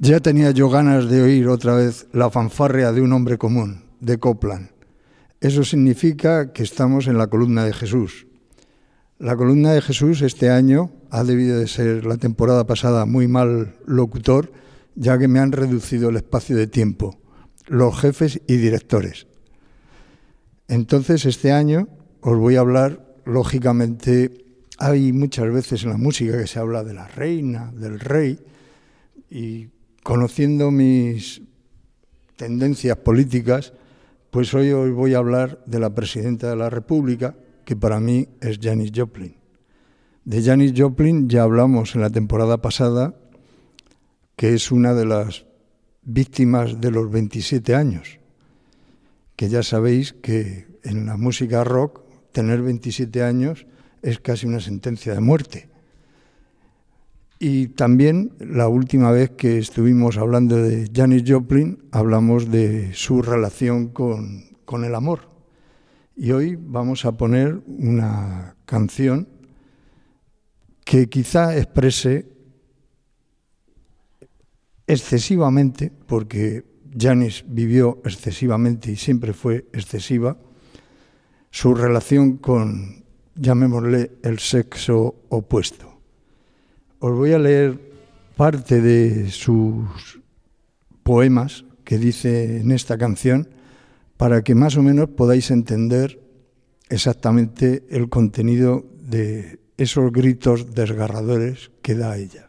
Ya tenía yo ganas de oír otra vez la fanfarria de un hombre común, de Copland. Eso significa que estamos en la columna de Jesús. La columna de Jesús este año ha debido de ser la temporada pasada muy mal locutor, ya que me han reducido el espacio de tiempo, los jefes y directores. Entonces este año os voy a hablar, lógicamente, hay muchas veces en la música que se habla de la reina, del rey, y conociendo mis tendencias políticas, pues hoy os voy a hablar de la presidenta de la República, que para mí es Janis Joplin. De Janis Joplin ya hablamos en la temporada pasada, que es una de las víctimas de los 27 años, que ya sabéis que en la música rock tener 27 años es casi una sentencia de muerte. Y también la última vez que estuvimos hablando de Janis Joplin, hablamos de su relación con el amor. Y hoy vamos a poner una canción que quizá exprese excesivamente, porque Janis vivió excesivamente y siempre fue excesiva, su relación con, llamémosle, el sexo opuesto. Os voy a leer parte de sus poemas que dice en esta canción para que más o menos podáis entender exactamente el contenido de esos gritos desgarradores que da ella.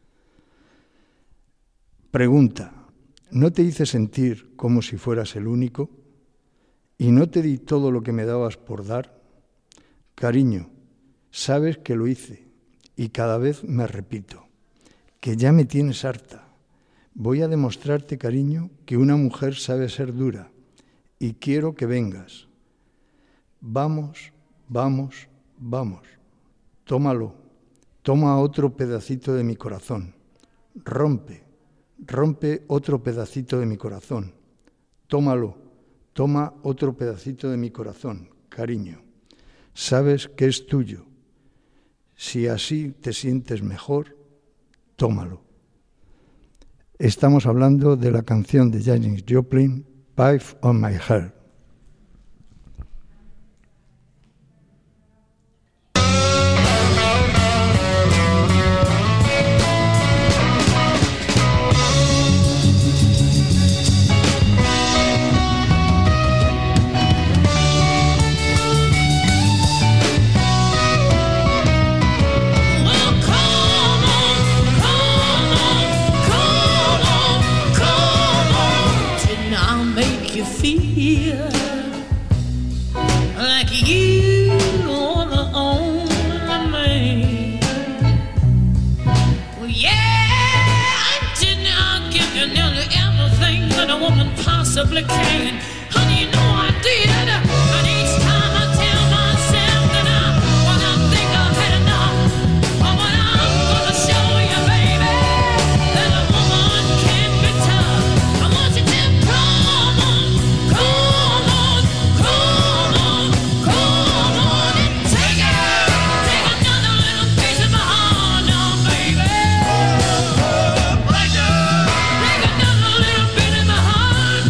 Pregunta: ¿no te hice sentir como si fueras el único? ¿Y no te di todo lo que me dabas por dar? Cariño, sabes que lo hice. Y cada vez me repito, que ya me tienes harta. Voy a demostrarte, cariño, que una mujer sabe ser dura y quiero que vengas. Vamos, vamos, vamos. Tómalo, toma otro pedacito de mi corazón. Rompe, rompe otro pedacito de mi corazón. Tómalo, toma otro pedacito de mi corazón, cariño. Sabes que es tuyo. Si así te sientes mejor, tómalo. Estamos hablando de la canción de Janis Joplin, Pipe on My Heart. Possibly can. Honey, you know I did. And each time I tell myself that when I think I've had enough, but when I'm gonna show you, baby, that a woman can be tough. I want you to come on, come on, come on, come on and take another little piece of my heart now, baby. Take another little bit of my heart.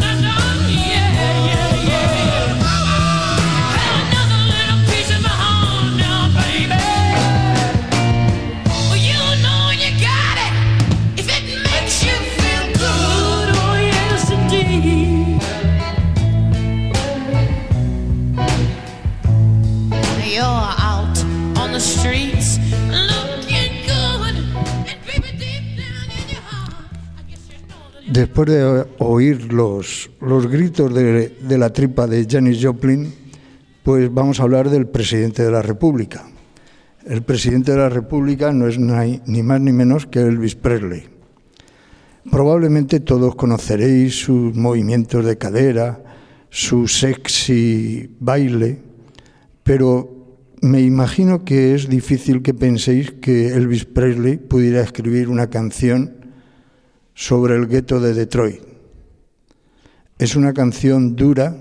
Después de oír los gritos de la tripa de Janis Joplin, pues vamos a hablar del presidente de la República. El presidente de la República no es ni más ni menos que Elvis Presley. Probablemente todos conoceréis sus movimientos de cadera, su sexy baile, pero me imagino que es difícil que penséis que Elvis Presley pudiera escribir una canción sobre el gueto de Detroit. Es una canción dura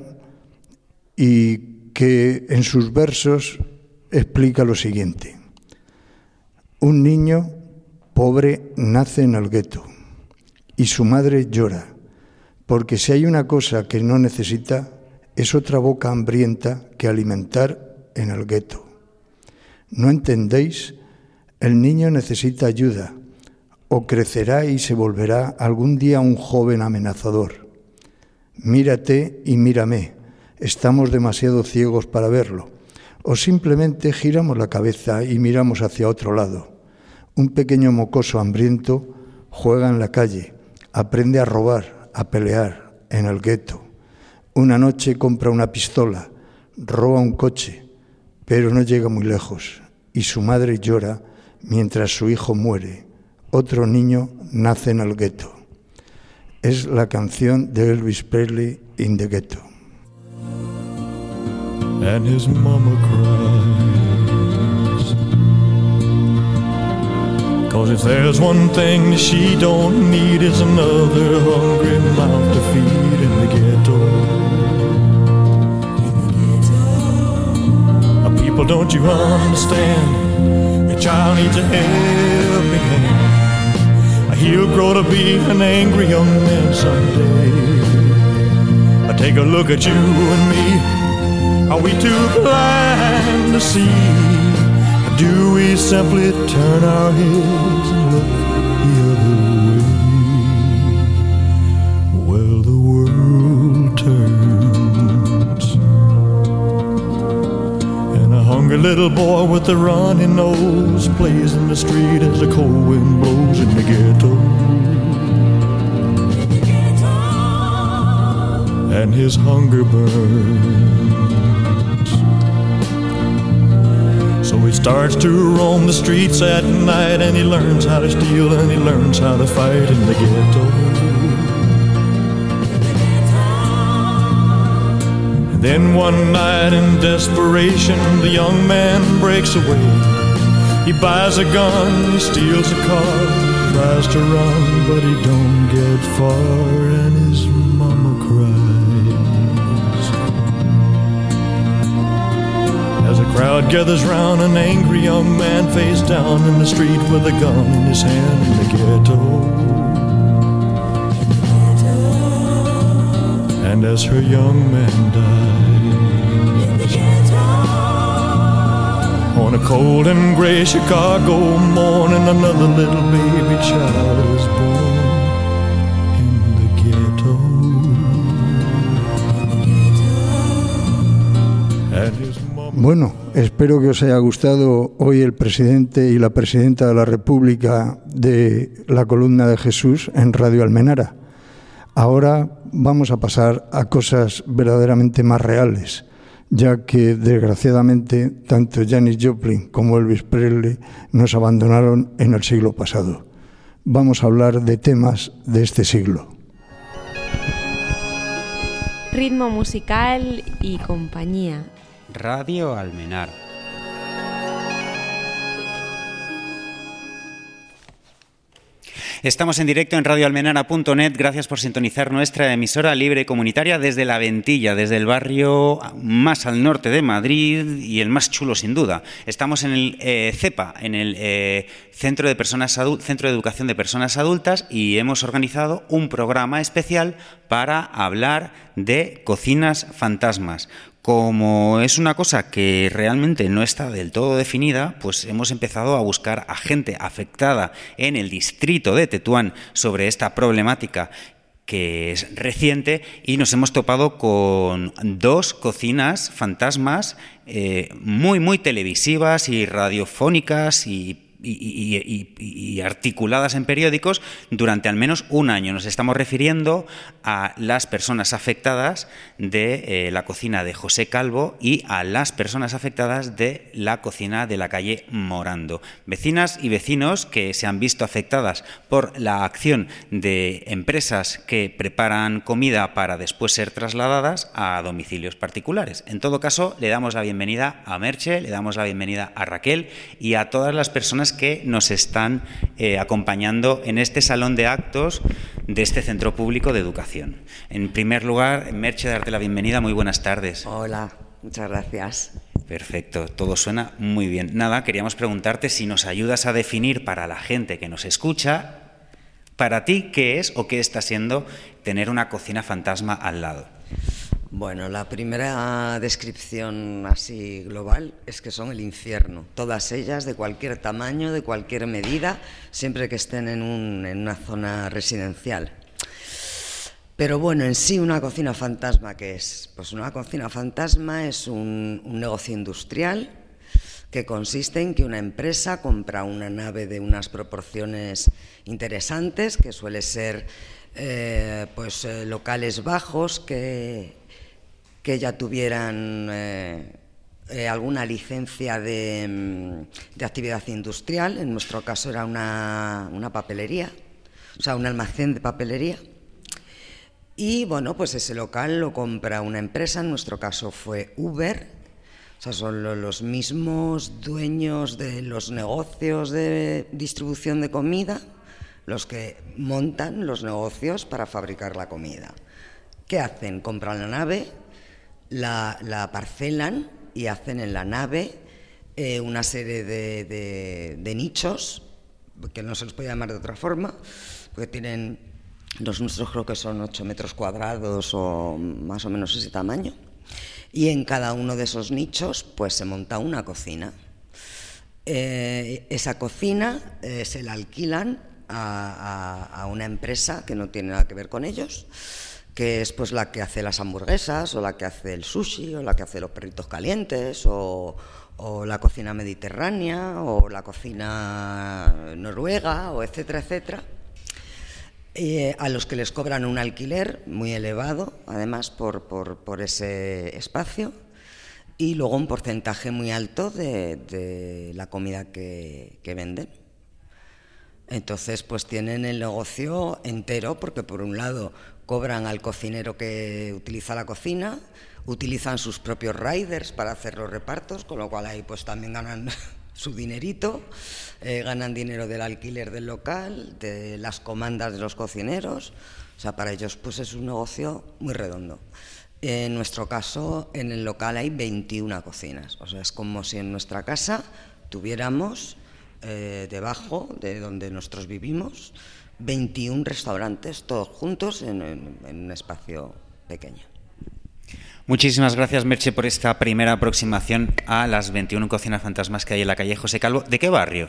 y que en sus versos explica lo siguiente. Un niño pobre nace en el gueto y su madre llora, porque si hay una cosa que no necesita, es otra boca hambrienta que alimentar en el gueto. ¿No entendéis? El niño necesita ayuda, o crecerá y se volverá algún día un joven amenazador. Mírate y mírame, estamos demasiado ciegos para verlo. O simplemente giramos la cabeza y miramos hacia otro lado. Un pequeño mocoso hambriento juega en la calle, aprende a robar, a pelear en el gueto. Una noche compra una pistola, roba un coche, pero no llega muy lejos y su madre llora mientras su hijo muere. Otro niño nace en el gueto. Es la canción de Elvis Presley, In the Ghetto. And his mama cries, 'cause if there's one thing she don't need, is another hungry mouth to feed in the ghetto. People, don't you understand? Your child needs a helping hand. He'll grow to be an angry young man someday. Take a look at you and me. Are we too blind to see? Or do we simply turn our heads and look the other way? Well, the world turns, and a hungry little boy with a runny nose plays in the street as the cold wind blows in the ghetto. And his hunger burns, so he starts to roam the streets at night, and he learns how to steal and he learns how to fight in the ghetto. And then one night in desperation, the young man breaks away. He buys a gun, he steals a car, tries to run, but he don't get far, and his mama cries. As a crowd gathers round, an angry young man face down in the street with a gun in his hand in the ghetto. And as her young man dies, on a cold and gray Chicago morning, another little baby child is born in the ghetto. And his mama... Bueno, espero que os haya gustado hoy el presidente y la presidenta de la República de la Columna de Jesús en Radio Almenara. Ahora vamos a pasar a cosas verdaderamente más reales, ya que desgraciadamente tanto Janis Joplin como Elvis Presley nos abandonaron en el siglo pasado. Vamos a hablar de temas de este siglo. Ritmo musical y compañía. Radio Almenar. Estamos en directo en radioalmenara.net. Gracias por sintonizar nuestra emisora libre comunitaria desde La Ventilla, desde el barrio más al norte de Madrid y el más chulo sin duda. Estamos en el CEPA, en el Centro de Educación de Personas Adultas, y hemos organizado un programa especial para hablar de cocinas fantasmas. Como es una cosa que realmente no está del todo definida, pues hemos empezado a buscar a gente afectada en el distrito de Tetuán sobre esta problemática que es reciente, y nos hemos topado con dos cocinas fantasmas muy televisivas y radiofónicas y articuladas en periódicos durante al menos un año. Nos estamos refiriendo a las personas afectadas de la cocina de José Calvo y a las personas afectadas de la cocina de la calle Morando. Vecinas y vecinos que se han visto afectadas por la acción de empresas que preparan comida para después ser trasladadas a domicilios particulares. En todo caso, le damos la bienvenida a Merche, le damos la bienvenida a Raquel y a todas las personas que nos están acompañando en este salón de actos de este Centro Público de Educación. En primer lugar, Merche, darte la bienvenida. Muy buenas tardes. Hola, muchas gracias. Perfecto, todo suena muy bien. Nada, queríamos preguntarte si nos ayudas a definir para la gente que nos escucha Para ti, ¿qué es o qué está siendo tener una cocina fantasma al lado? Bueno, la primera descripción así global es que son el infierno. Todas ellas, de cualquier tamaño, de cualquier medida, siempre que estén en una zona residencial. Pero bueno, en sí, una cocina fantasma, ¿qué es? Pues una cocina fantasma es un negocio industrial que consiste en que una empresa compra una nave de unas proporciones interesantes, que suele ser locales bajos que ya tuvieran alguna licencia de actividad industrial. En nuestro caso era una papelería, o sea, un almacén de papelería. Y bueno, pues ese local lo compra una empresa, en nuestro caso fue Uber. O sea, son los mismos dueños de los negocios de distribución de comida los que montan los negocios para fabricar la comida. ¿Qué hacen? Compran la nave, la parcelan y hacen en la nave una serie de nichos, que no se los puede llamar de otra forma, porque tienen, los nuestros creo que son 8 metros cuadrados o más o menos ese tamaño, y en cada uno de esos nichos pues se monta una cocina. Esa cocina se la alquilan a una empresa que no tiene nada que ver con ellos, que es pues la que hace las hamburguesas, o la que hace el sushi, o la que hace los perritos calientes, o la cocina mediterránea, o la cocina noruega, o etcétera, etcétera, a los que les cobran un alquiler muy elevado, además, por ese espacio, y luego un porcentaje muy alto de la comida que venden. Entonces, pues tienen el negocio entero, porque por un lado cobran al cocinero que utiliza la cocina, utilizan sus propios riders para hacer los repartos, con lo cual ahí pues también ganan su dinerito, ganan dinero del alquiler del local, de las comandas de los cocineros. O sea, para ellos pues es un negocio muy redondo. En nuestro caso, en el local hay 21 cocinas. O sea, es como si en nuestra casa tuviéramos debajo de donde nosotros vivimos 21 restaurantes, todos juntos en un espacio pequeño. Muchísimas gracias, Merche, por esta primera aproximación a las 21 cocinas fantasmas que hay en la calle José Calvo. ¿De qué barrio?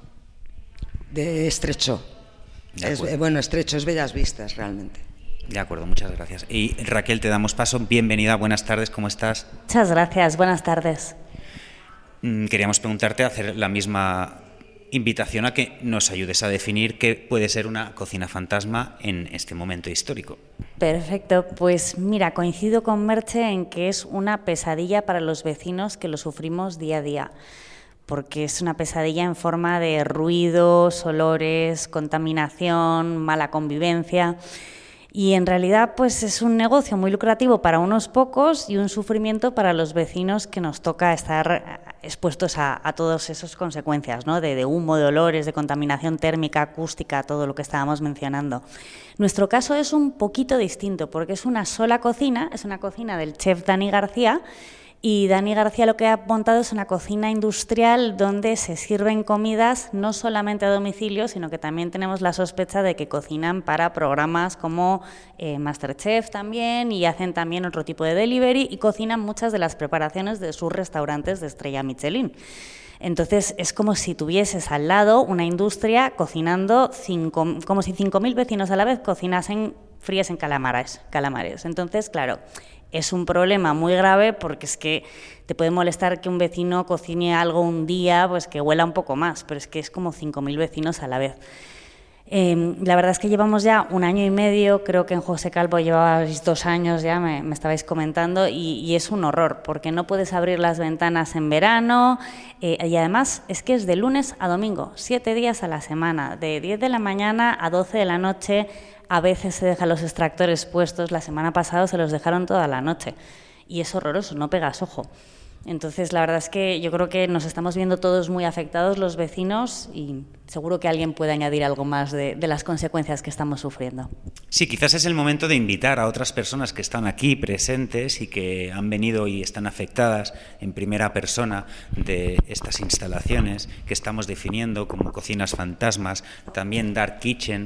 De Estrecho. Estrecho, es Bellas Vistas, realmente. De acuerdo, muchas gracias. Y Raquel, te damos paso. Bienvenida, buenas tardes, ¿cómo estás? Muchas gracias, buenas tardes. Queríamos preguntarte, hacer la misma invitación a que nos ayudes a definir qué puede ser una cocina fantasma en este momento histórico. Perfecto, pues mira, coincido con Merche en que es una pesadilla para los vecinos que lo sufrimos día a día, porque es una pesadilla en forma de ruidos, olores, contaminación, mala convivencia. Y en realidad pues es un negocio muy lucrativo para unos pocos y un sufrimiento para los vecinos, que nos toca estar expuestos a todas esas consecuencias, ¿no? De humo, de olores, de contaminación térmica, acústica, todo lo que estábamos mencionando. Nuestro caso es un poquito distinto porque es una sola cocina, es una cocina del chef Dani García. Y Dani García lo que ha montado es una cocina industrial donde se sirven comidas no solamente a domicilio, sino que también tenemos la sospecha de que cocinan para programas como MasterChef también, y hacen también otro tipo de delivery y cocinan muchas de las preparaciones de sus restaurantes de estrella Michelin. Entonces es como si tuvieses al lado una industria cocinando, como si 5.000 vecinos a la vez cocinasen, fríes en calamares. Entonces, claro, es un problema muy grave porque es que te puede molestar que un vecino cocine algo un día pues que huela un poco más, pero es que es como 5.000 vecinos a la vez. La verdad es que llevamos ya 1 año y medio, creo que en José Calvo llevabais 2 años ya, me estabais comentando, y es un horror porque no puedes abrir las ventanas en verano, y además es que es de lunes a domingo, 7 días a la semana, de 10 de la mañana a 12 de la noche. A veces se dejan los extractores puestos, la semana pasada se los dejaron toda la noche y es horroroso, no pegas ojo. Entonces, la verdad es que yo creo que nos estamos viendo todos muy afectados los vecinos y seguro que alguien puede añadir algo más de las consecuencias que estamos sufriendo. Sí, quizás es el momento de invitar a otras personas que están aquí presentes y que han venido y están afectadas en primera persona de estas instalaciones que estamos definiendo como cocinas fantasmas, también dark kitchen,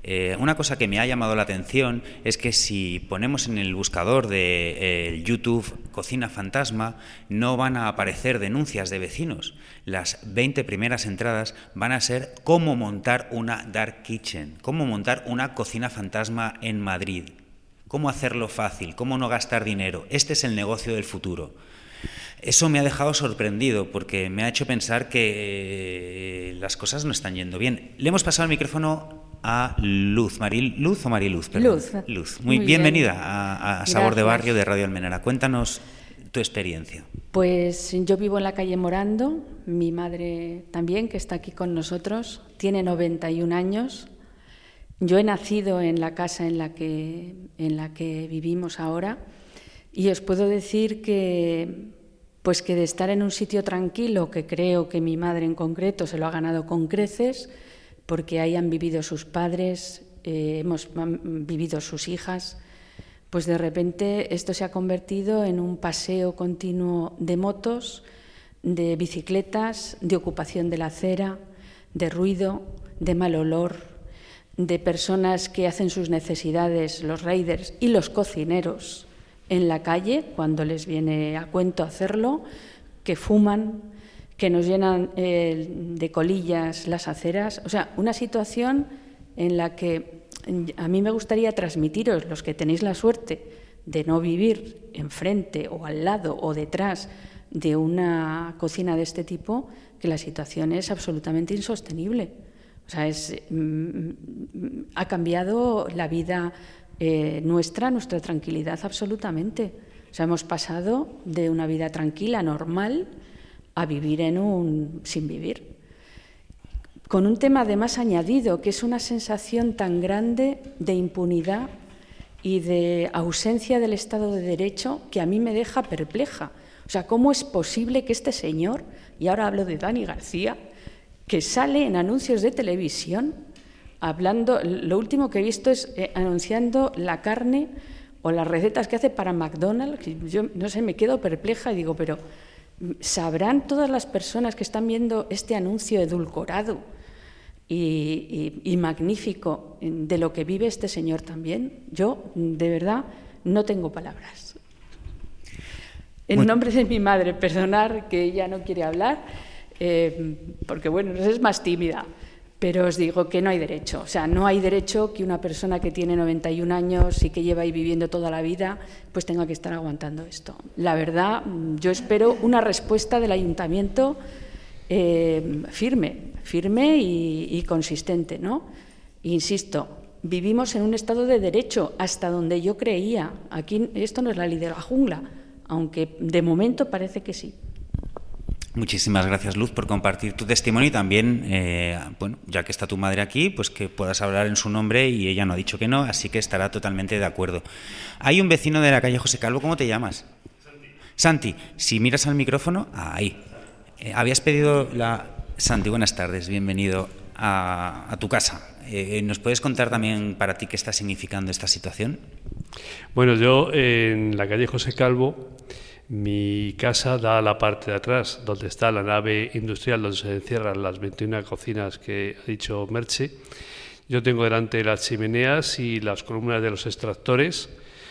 Una cosa que me ha llamado la atención es que si ponemos en el buscador de YouTube Cocina Fantasma, no van a aparecer denuncias de vecinos. Las 20 primeras entradas van a ser cómo montar una dark kitchen, cómo montar una cocina fantasma en Madrid, cómo hacerlo fácil, cómo no gastar dinero. Este es el negocio del futuro. Eso me ha dejado sorprendido porque me ha hecho pensar que las cosas no están yendo bien. Le hemos pasado el micrófono a Luz. ¿Luz o Mariluz? Perdón. Luz. Muy bienvenida a Sabor de Barrio de Radio Almenara. Cuéntanos tu experiencia. Pues yo vivo en la calle Morando, mi madre también, que está aquí con nosotros, tiene 91 años. Yo he nacido en la casa en la que vivimos ahora y os puedo decir que de estar en un sitio tranquilo, que creo que mi madre en concreto se lo ha ganado con creces, porque ahí han vivido sus padres, han vivido sus hijas, pues de repente esto se ha convertido en un paseo continuo de motos, de bicicletas, de ocupación de la acera, de ruido, de mal olor, de personas que hacen sus necesidades, los riders y los cocineros, en la calle, cuando les viene a cuento hacerlo, que fuman, que nos llenan de colillas las aceras. O sea, una situación en la que a mí me gustaría transmitiros, los que tenéis la suerte de no vivir enfrente o al lado o detrás de una cocina de este tipo, que la situación es absolutamente insostenible. O sea, ha cambiado la vida nuestra tranquilidad absolutamente. O sea, hemos pasado de una vida tranquila, normal, a vivir sin vivir. Con un tema además añadido, que es una sensación tan grande de impunidad y de ausencia del Estado de Derecho que a mí me deja perpleja. O sea, ¿cómo es posible que este señor, y ahora hablo de Dani García, que sale en anuncios de televisión hablando, lo último que he visto es anunciando la carne o las recetas que hace para McDonald's? Yo no sé, me quedo perpleja y digo, pero ¿sabrán todas las personas que están viendo este anuncio edulcorado y magnífico de lo que vive este señor también? Yo, de verdad, no tengo palabras. En nombre de mi madre, perdonar que ella no quiere hablar, porque, bueno, es más tímida. Pero os digo que no hay derecho. O sea, no hay derecho que una persona que tiene 91 años y que lleva ahí viviendo toda la vida, pues tenga que estar aguantando esto. La verdad, yo espero una respuesta del ayuntamiento firme y consistente, ¿no? Insisto, vivimos en un estado de derecho, hasta donde yo creía. Aquí esto no es la ley de la jungla, aunque de momento parece que sí. Muchísimas gracias, Luz, por compartir tu testimonio y también, bueno, ya que está tu madre aquí, pues que puedas hablar en su nombre y ella no ha dicho que no, así que estará totalmente de acuerdo. Hay un vecino de la calle José Calvo, ¿cómo te llamas? Santi, si miras al micrófono, ahí. Habías pedido Santi, buenas tardes, bienvenido a tu casa. ¿Nos puedes contar también para ti qué está significando esta situación? Bueno, yo en la calle José Calvo, mi casa da a la parte de atrás, donde está la nave industrial, donde se encierran las 21 cocinas que ha dicho Merche. Yo tengo delante las chimeneas y las columnas de los extractores.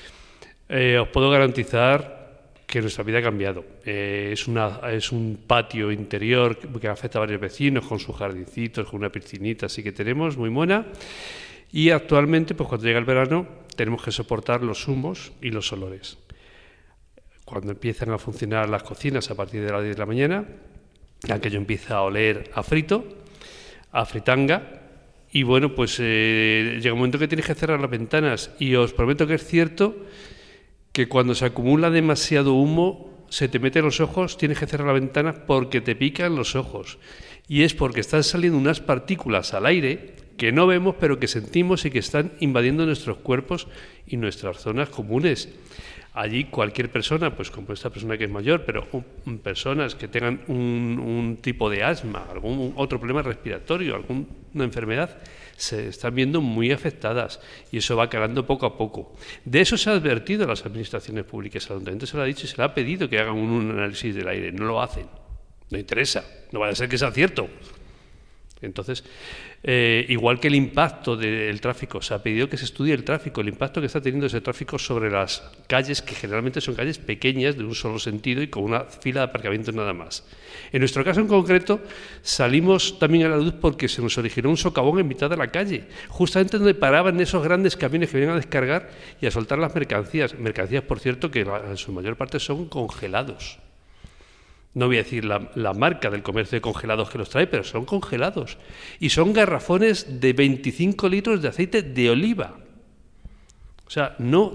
Os puedo garantizar que nuestra vida ha cambiado. Es un patio interior que afecta a varios vecinos, con sus jardincitos, con una piscinita, así que tenemos muy buena. Y actualmente, pues cuando llega el verano, tenemos que soportar los humos y los olores. Cuando empiezan a funcionar las cocinas a partir de las 10 de la mañana, aquello empieza a oler a frito, a fritanga, y bueno, pues llega un momento que tienes que cerrar las ventanas, y os prometo que es cierto que cuando se acumula demasiado humo, se te mete en los ojos, tienes que cerrar la ventana porque te pican los ojos, y es porque están saliendo unas partículas al aire que no vemos pero que sentimos y que están invadiendo nuestros cuerpos y nuestras zonas comunes. Allí cualquier persona, pues como esta persona que es mayor, pero personas que tengan un tipo de asma, algún otro problema respiratorio, alguna enfermedad, se están viendo muy afectadas y eso va calando poco a poco. De eso se ha advertido a las administraciones públicas, al ayuntamiento se lo ha dicho y se le ha pedido que hagan un análisis del aire, no lo hacen, no interesa, no vaya a ser que sea cierto. Entonces, Igual que el impacto del tráfico, se ha pedido que se estudie el tráfico, el impacto que está teniendo ese tráfico sobre las calles, que generalmente son calles pequeñas, de un solo sentido y con una fila de aparcamientos nada más. En nuestro caso en concreto, salimos también a la luz porque se nos originó un socavón en mitad de la calle, justamente donde paraban esos grandes camiones que venían a descargar y a soltar las mercancías. Mercancías, por cierto, que en su mayor parte son congelados. No voy a decir la marca del comercio de congelados que los trae, pero son congelados. Y son garrafones de 25 litros de aceite de oliva. O sea,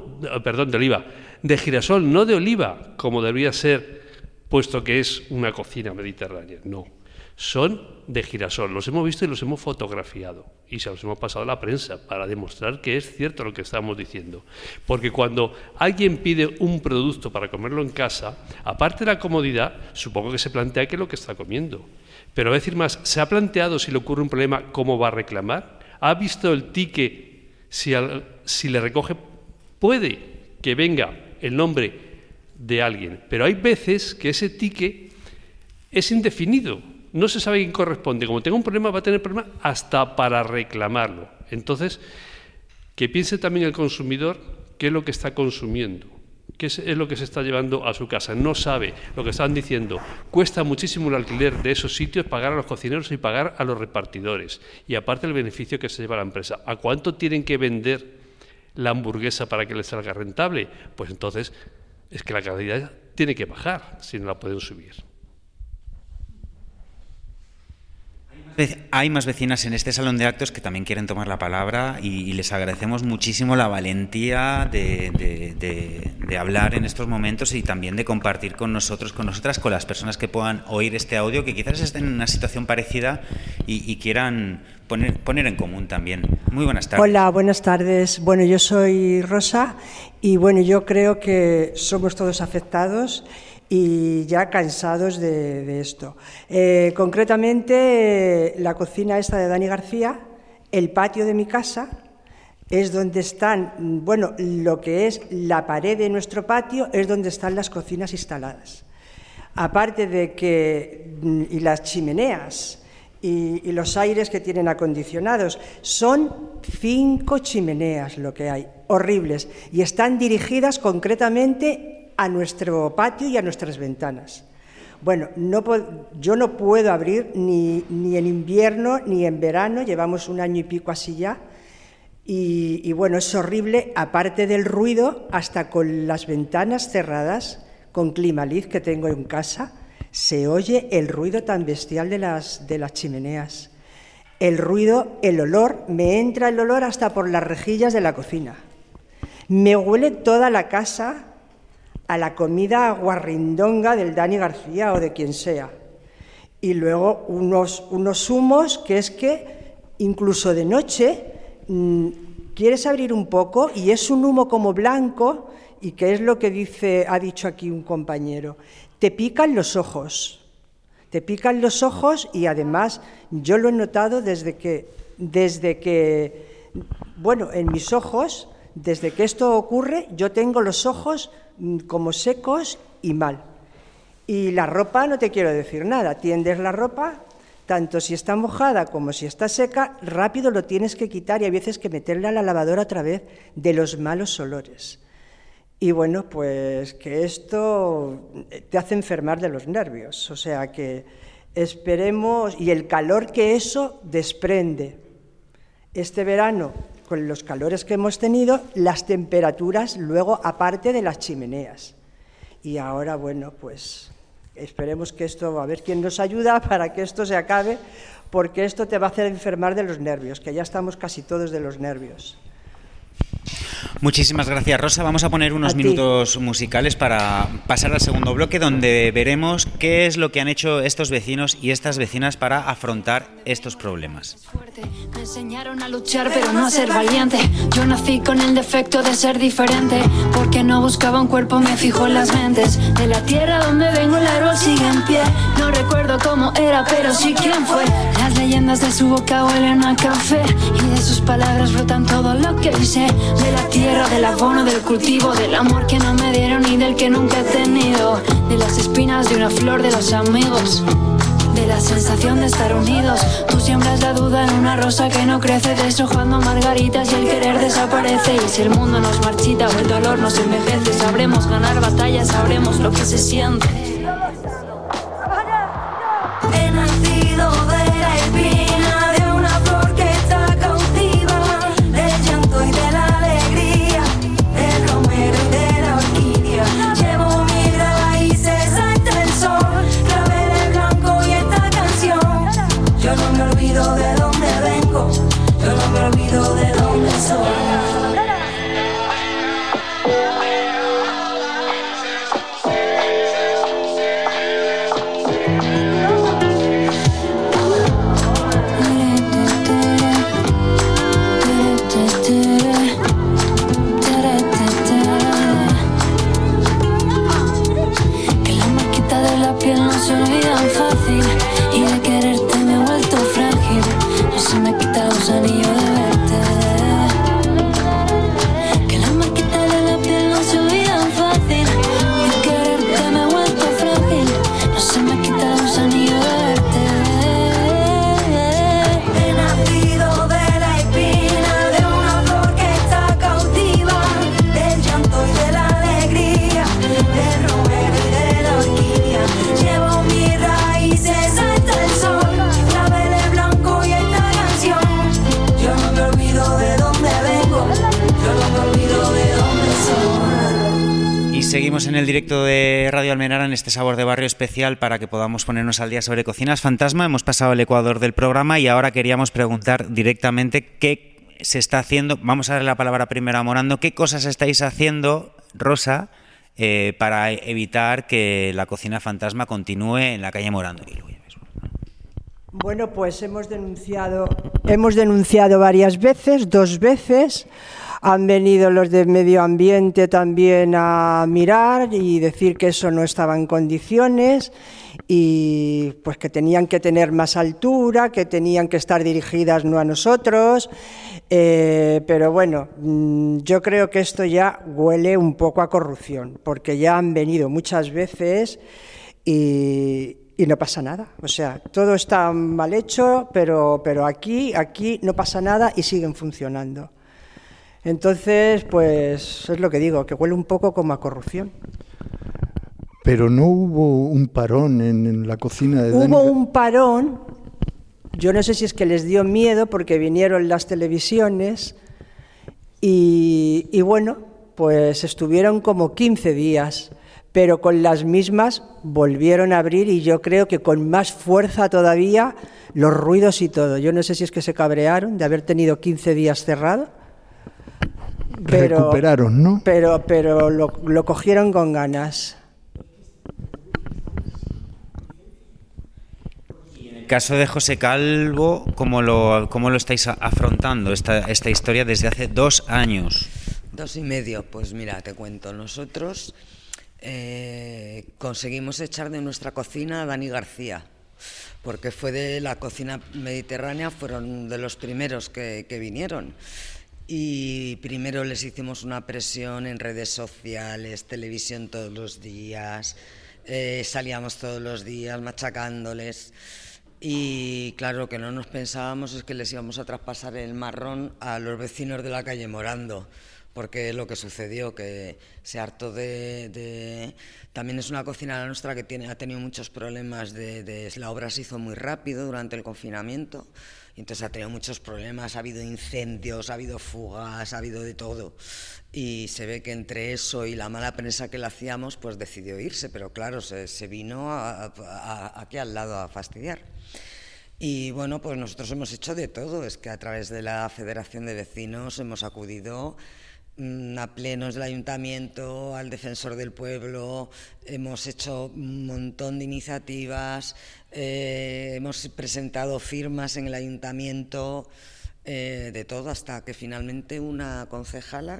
de girasol, no de oliva, como debería ser, puesto que es una cocina mediterránea. No, son de girasol. Los hemos visto y los hemos fotografiado. Y se los hemos pasado a la prensa para demostrar que es cierto lo que estamos diciendo. Porque cuando alguien pide un producto para comerlo en casa, aparte de la comodidad, supongo que se plantea qué es lo que está comiendo. Pero a decir más, ¿se ha planteado si le ocurre un problema cómo va a reclamar? ¿Ha visto el ticket si le recoge? Puede que venga el nombre de alguien, pero hay veces que ese ticket es indefinido. No se sabe quién corresponde. Como tenga un problema, va a tener problema hasta para reclamarlo. Entonces, que piense también el consumidor qué es lo que está consumiendo, qué es lo que se está llevando a su casa. No sabe lo que están diciendo. Cuesta muchísimo el alquiler de esos sitios, pagar a los cocineros y pagar a los repartidores. Y aparte el beneficio que se lleva la empresa. ¿A cuánto tienen que vender la hamburguesa para que les salga rentable? Pues entonces es que la calidad tiene que bajar si no la pueden subir. Hay más vecinas en este salón de actos que también quieren tomar la palabra y les agradecemos muchísimo la valentía de hablar en estos momentos y también de compartir con nosotros, con nosotras, con las personas que puedan oír este audio, que quizás estén en una situación parecida y quieran poner en común también. Muy buenas tardes. Hola, buenas tardes. Bueno, yo soy Rosa y bueno, yo creo que somos todos afectados y ya cansados de esto. Concretamente, la cocina esta de Dani García, el patio de mi casa, es donde están, bueno, lo que es la pared de nuestro patio es donde están las cocinas instaladas. Aparte de que, y las chimeneas y los aires que tienen acondicionados, son 5 chimeneas lo que hay, horribles, y están dirigidas concretamente a nuestro patio y a nuestras ventanas. Bueno, yo no puedo abrir ni en invierno ni en verano, llevamos 1 año y pico así ya, y bueno, es horrible, aparte del ruido, hasta con las ventanas cerradas, con Climaliz que tengo en casa, se oye el ruido tan bestial de las chimeneas. El ruido, el olor, me entra el olor hasta por las rejillas de la cocina. Me huele toda la casa a la comida guarrindonga del Dani García o de quien sea. Y luego unos humos que es que incluso de noche quieres abrir un poco y es un humo como blanco y que es lo que ha dicho aquí un compañero. Te pican los ojos y además yo lo he notado desde que, bueno, en mis ojos, desde que esto ocurre, yo tengo los ojos como secos y mal. Y la ropa, no te quiero decir nada, tiendes la ropa, tanto si está mojada como si está seca, rápido lo tienes que quitar y hay veces que meterla a la lavadora otra vez de los malos olores. Y bueno, pues que esto te hace enfermar de los nervios, o sea que esperemos, y el calor que eso desprende. Este verano, con los calores que hemos tenido, las temperaturas luego aparte de las chimeneas. Y ahora, bueno, pues esperemos que esto, a ver quién nos ayuda para que esto se acabe, porque esto te va a hacer enfermar de los nervios, que ya estamos casi todos de los nervios. Muchísimas gracias, Rosa. Vamos a poner unos minutos musicales para pasar al segundo bloque, donde veremos qué es lo que han hecho estos vecinos y estas vecinas para afrontar estos problemas. Me enseñaron a luchar pero no a ser valiente. Yo nací con el defecto de ser diferente, porque no buscaba un cuerpo, me fijo en las mentes. De la tierra donde vengo el árbol sigue en pie. No recuerdo cómo era, pero sí quién fue. Las leyendas de su boca huelen a café y de sus palabras brotan todo lo que hice. De la tierra, del abono, del cultivo, del amor que no me dieron y del que nunca he tenido. De las espinas de una flor, de los amigos, de la sensación de estar unidos. Tú siembras la duda en una rosa que no crece, deshojando margaritas y el querer desaparece. Y si el mundo nos marchita o el dolor nos envejece, sabremos ganar batallas, sabremos lo que se siente. He nacido de la espina de una flor que está cautiva, del llanto y de la alegría, del romero y de la orquídea. Llevo mis raíces hasta el sol, claveles blancos y esta canción. Yo no me olvido de dónde vengo, yo no me olvido de dónde soy. Se olvidan fácil y de quererte me he vuelto frágil. No se me quita el gusanillo de verte. Que las marquitas de la piel no se olvidan fácil y de quererte me he vuelto frágil. No se me quita el gusanillo de verte. He nacido de la espina de una flor que está cautiva, del llanto y de la alegría, del romero y de la orquídea. Llevo mis raíces hasta el sol, claveles blancos y esta canción. Yo no me olvido de dónde vengo, yo no me olvido de dónde soy. Y seguimos en el directo de Radio Almenara en este Sabor de Barrio especial para que podamos ponernos al día sobre cocinas fantasma. Hemos pasado el ecuador del programa y ahora queríamos preguntar directamente qué se está haciendo. Vamos a darle la palabra primero a Morando. ¿Qué cosas estáis haciendo, Rosa, para evitar que la cocina fantasma continúe en la calle Morando? Bueno, pues hemos denunciado varias veces, 2 veces. Han venido los de Medio Ambiente también a mirar y decir que eso no estaba en condiciones y pues que tenían que tener más altura, que tenían que estar dirigidas no a nosotros, pero bueno, yo creo que esto ya huele un poco a corrupción, porque ya han venido muchas veces y no pasa nada. O sea, todo está mal hecho, pero aquí no pasa nada y siguen funcionando. Entonces, pues es lo que digo, que huele un poco como a corrupción. Pero no hubo un parón en la cocina de Dani. Hubo un parón, yo no sé si es que les dio miedo porque vinieron las televisiones y bueno, pues estuvieron como 15 días, pero con las mismas volvieron a abrir y yo creo que con más fuerza todavía, los ruidos y todo. Yo no sé si es que se cabrearon de haber tenido 15 días cerrado. Pero, recuperaron, ¿no? Pero lo cogieron con ganas. En el caso de José Calvo, ¿cómo lo estáis afrontando esta historia desde hace 2 años? 2 y medio, pues mira, te cuento. Nosotros conseguimos echar de nuestra cocina a Dani García, porque fue de la cocina mediterránea, fueron de los primeros que vinieron. Y primero les hicimos una presión en redes sociales, televisión todos los días, salíamos todos los días machacándoles y claro, lo que no nos pensábamos es que les íbamos a traspasar el marrón a los vecinos de la calle Morando, porque lo que sucedió, que se hartó también es una cocina la nuestra que ha tenido muchos problemas la obra se hizo muy rápido durante el confinamiento. Y entonces ha tenido muchos problemas, ha habido incendios, ha habido fugas, ha habido de todo. Y se ve que entre eso y la mala prensa que le hacíamos, pues decidió irse. Pero claro, se vino aquí al lado a fastidiar. Y bueno, pues nosotros hemos hecho de todo. Es que a través de la Federación de Vecinos hemos acudido a plenos del ayuntamiento, al defensor del pueblo, hemos hecho un montón de iniciativas, hemos presentado firmas en el ayuntamiento, de todo, hasta que finalmente una concejala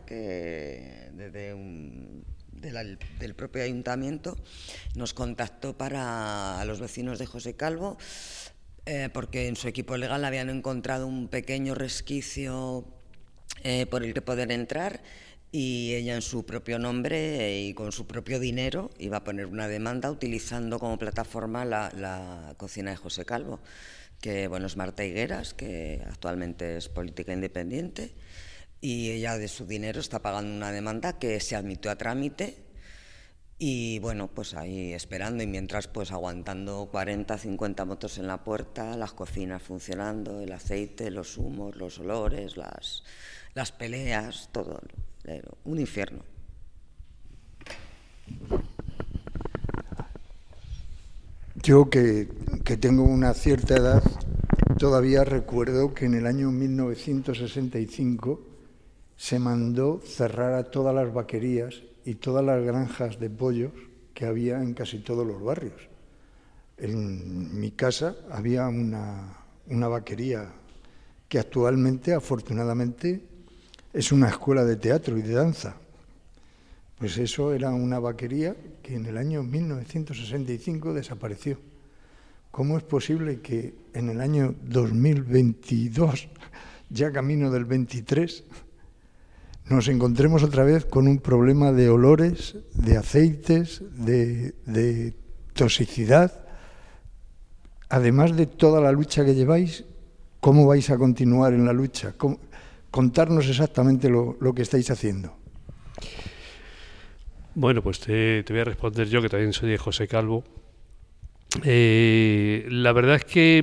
del propio ayuntamiento nos contactó a los vecinos de José Calvo, porque en su equipo legal habían encontrado un pequeño resquicio por el que poder entrar y ella en su propio nombre y con su propio dinero iba a poner una demanda utilizando como plataforma la cocina de José Calvo, que bueno, es Marta Higueras, que actualmente es política independiente, y ella de su dinero está pagando una demanda que se admitió a trámite. Y bueno, pues ahí esperando y mientras pues aguantando 40, 50 motos en la puerta, las cocinas funcionando, el aceite, los humos, los olores, las peleas, todo, un infierno. Yo que tengo una cierta edad, todavía recuerdo que en el año 1965 se mandó cerrar a todas las vaquerías y todas las granjas de pollos que había en casi todos los barrios. En mi casa había una vaquería que actualmente, afortunadamente, es una escuela de teatro y de danza. Pues eso era una vaquería que en el año 1965 desapareció. ¿Cómo es posible que en el año 2022, ya camino del 23, nos encontremos otra vez con un problema de olores, de aceites, de toxicidad? Además de toda la lucha que lleváis, ¿cómo vais a continuar en la lucha? Contarnos exactamente lo que estáis haciendo. Bueno, pues te voy a responder yo, que también soy de José Calvo. La verdad es que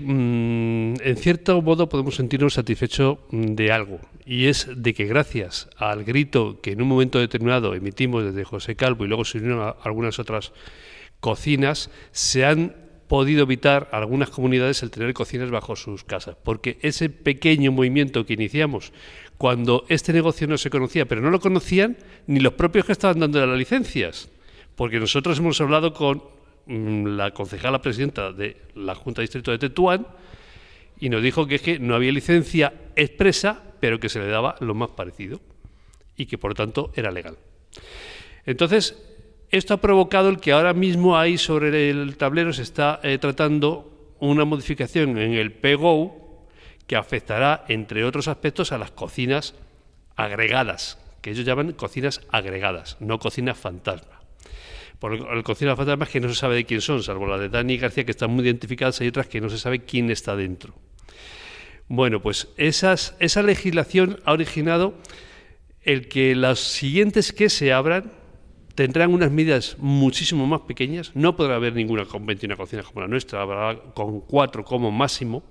en cierto modo podemos sentirnos satisfechos de algo, y es de que gracias al grito que en un momento determinado emitimos desde José Calvo y luego se unieron a algunas otras cocinas, se han podido evitar a algunas comunidades el tener cocinas bajo sus casas, porque ese pequeño movimiento que iniciamos cuando este negocio no se conocía, pero no lo conocían ni los propios que estaban dando las licencias, porque nosotros hemos hablado con la concejala presidenta de la Junta de Distrito de Tetuán y nos dijo que es que no había licencia expresa, pero que se le daba lo más parecido y que por tanto era legal. Entonces, esto ha provocado el que ahora mismo ahí sobre el tablero se está tratando una modificación en el PGO que afectará, entre otros aspectos, a las cocinas agregadas, que ellos llaman cocinas agregadas, no cocinas fantasma. Por el cocina fantasma es que no se sabe de quién son, salvo la de Dani García, que están muy identificadas, hay otras que no se sabe quién está dentro. Bueno, pues esa legislación ha originado el que las siguientes que se abran tendrán unas medidas muchísimo más pequeñas, no podrá haber ninguna con 21 cocinas como la nuestra, habrá con 4 como máximo,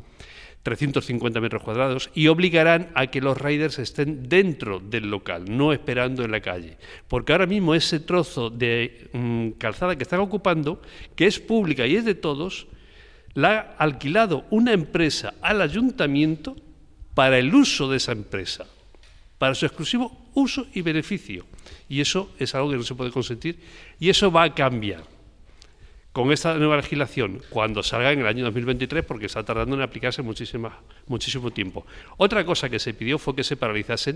350 metros cuadrados, y obligarán a que los riders estén dentro del local, no esperando en la calle. Porque ahora mismo ese trozo de calzada que están ocupando, que es pública y es de todos, la ha alquilado una empresa al ayuntamiento para el uso de esa empresa, para su exclusivo uso y beneficio. Y eso es algo que no se puede consentir y eso va a cambiar con esta nueva legislación cuando salga en el año 2023, porque está tardando en aplicarse muchísimo tiempo. Otra cosa que se pidió fue que se paralizasen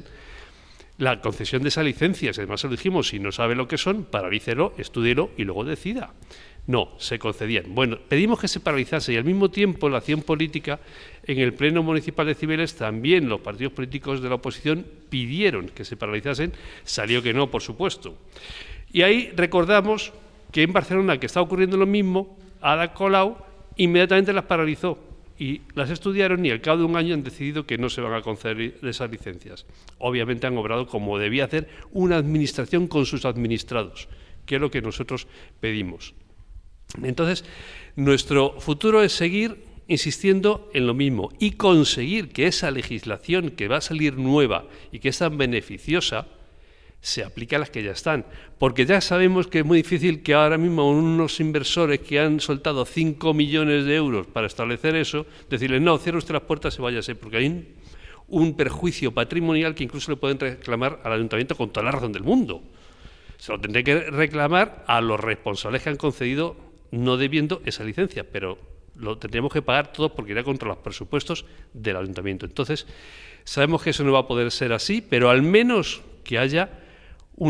la concesión de esas licencias. Además, se lo dijimos, si no sabe lo que son, paralícelo, estúdielo y luego decida. No, se concedían. Bueno, pedimos que se paralizase y al mismo tiempo la acción política en el Pleno Municipal de Cibeles también los partidos políticos de la oposición pidieron que se paralizasen, salió que no, por supuesto. Y ahí recordamos que en Barcelona, que está ocurriendo lo mismo, Ada Colau inmediatamente las paralizó y las estudiaron y al cabo de un año han decidido que no se van a conceder esas licencias. Obviamente han obrado como debía hacer una administración con sus administrados, que es lo que nosotros pedimos. Entonces, nuestro futuro es seguir insistiendo en lo mismo y conseguir que esa legislación que va a salir nueva y que es tan beneficiosa se aplique a las que ya están, porque ya sabemos que es muy difícil que ahora mismo unos inversores que han soltado 5 millones de euros para establecer eso, decirles, no, cierre usted las puertas y váyase, porque hay un perjuicio patrimonial que incluso le pueden reclamar al ayuntamiento con toda la razón del mundo. Se lo tendré que reclamar a los responsables que han concedido no debiendo esa licencia, pero lo tendríamos que pagar todo porque irá contra los presupuestos del ayuntamiento. Entonces, sabemos que eso no va a poder ser así, pero al menos que haya un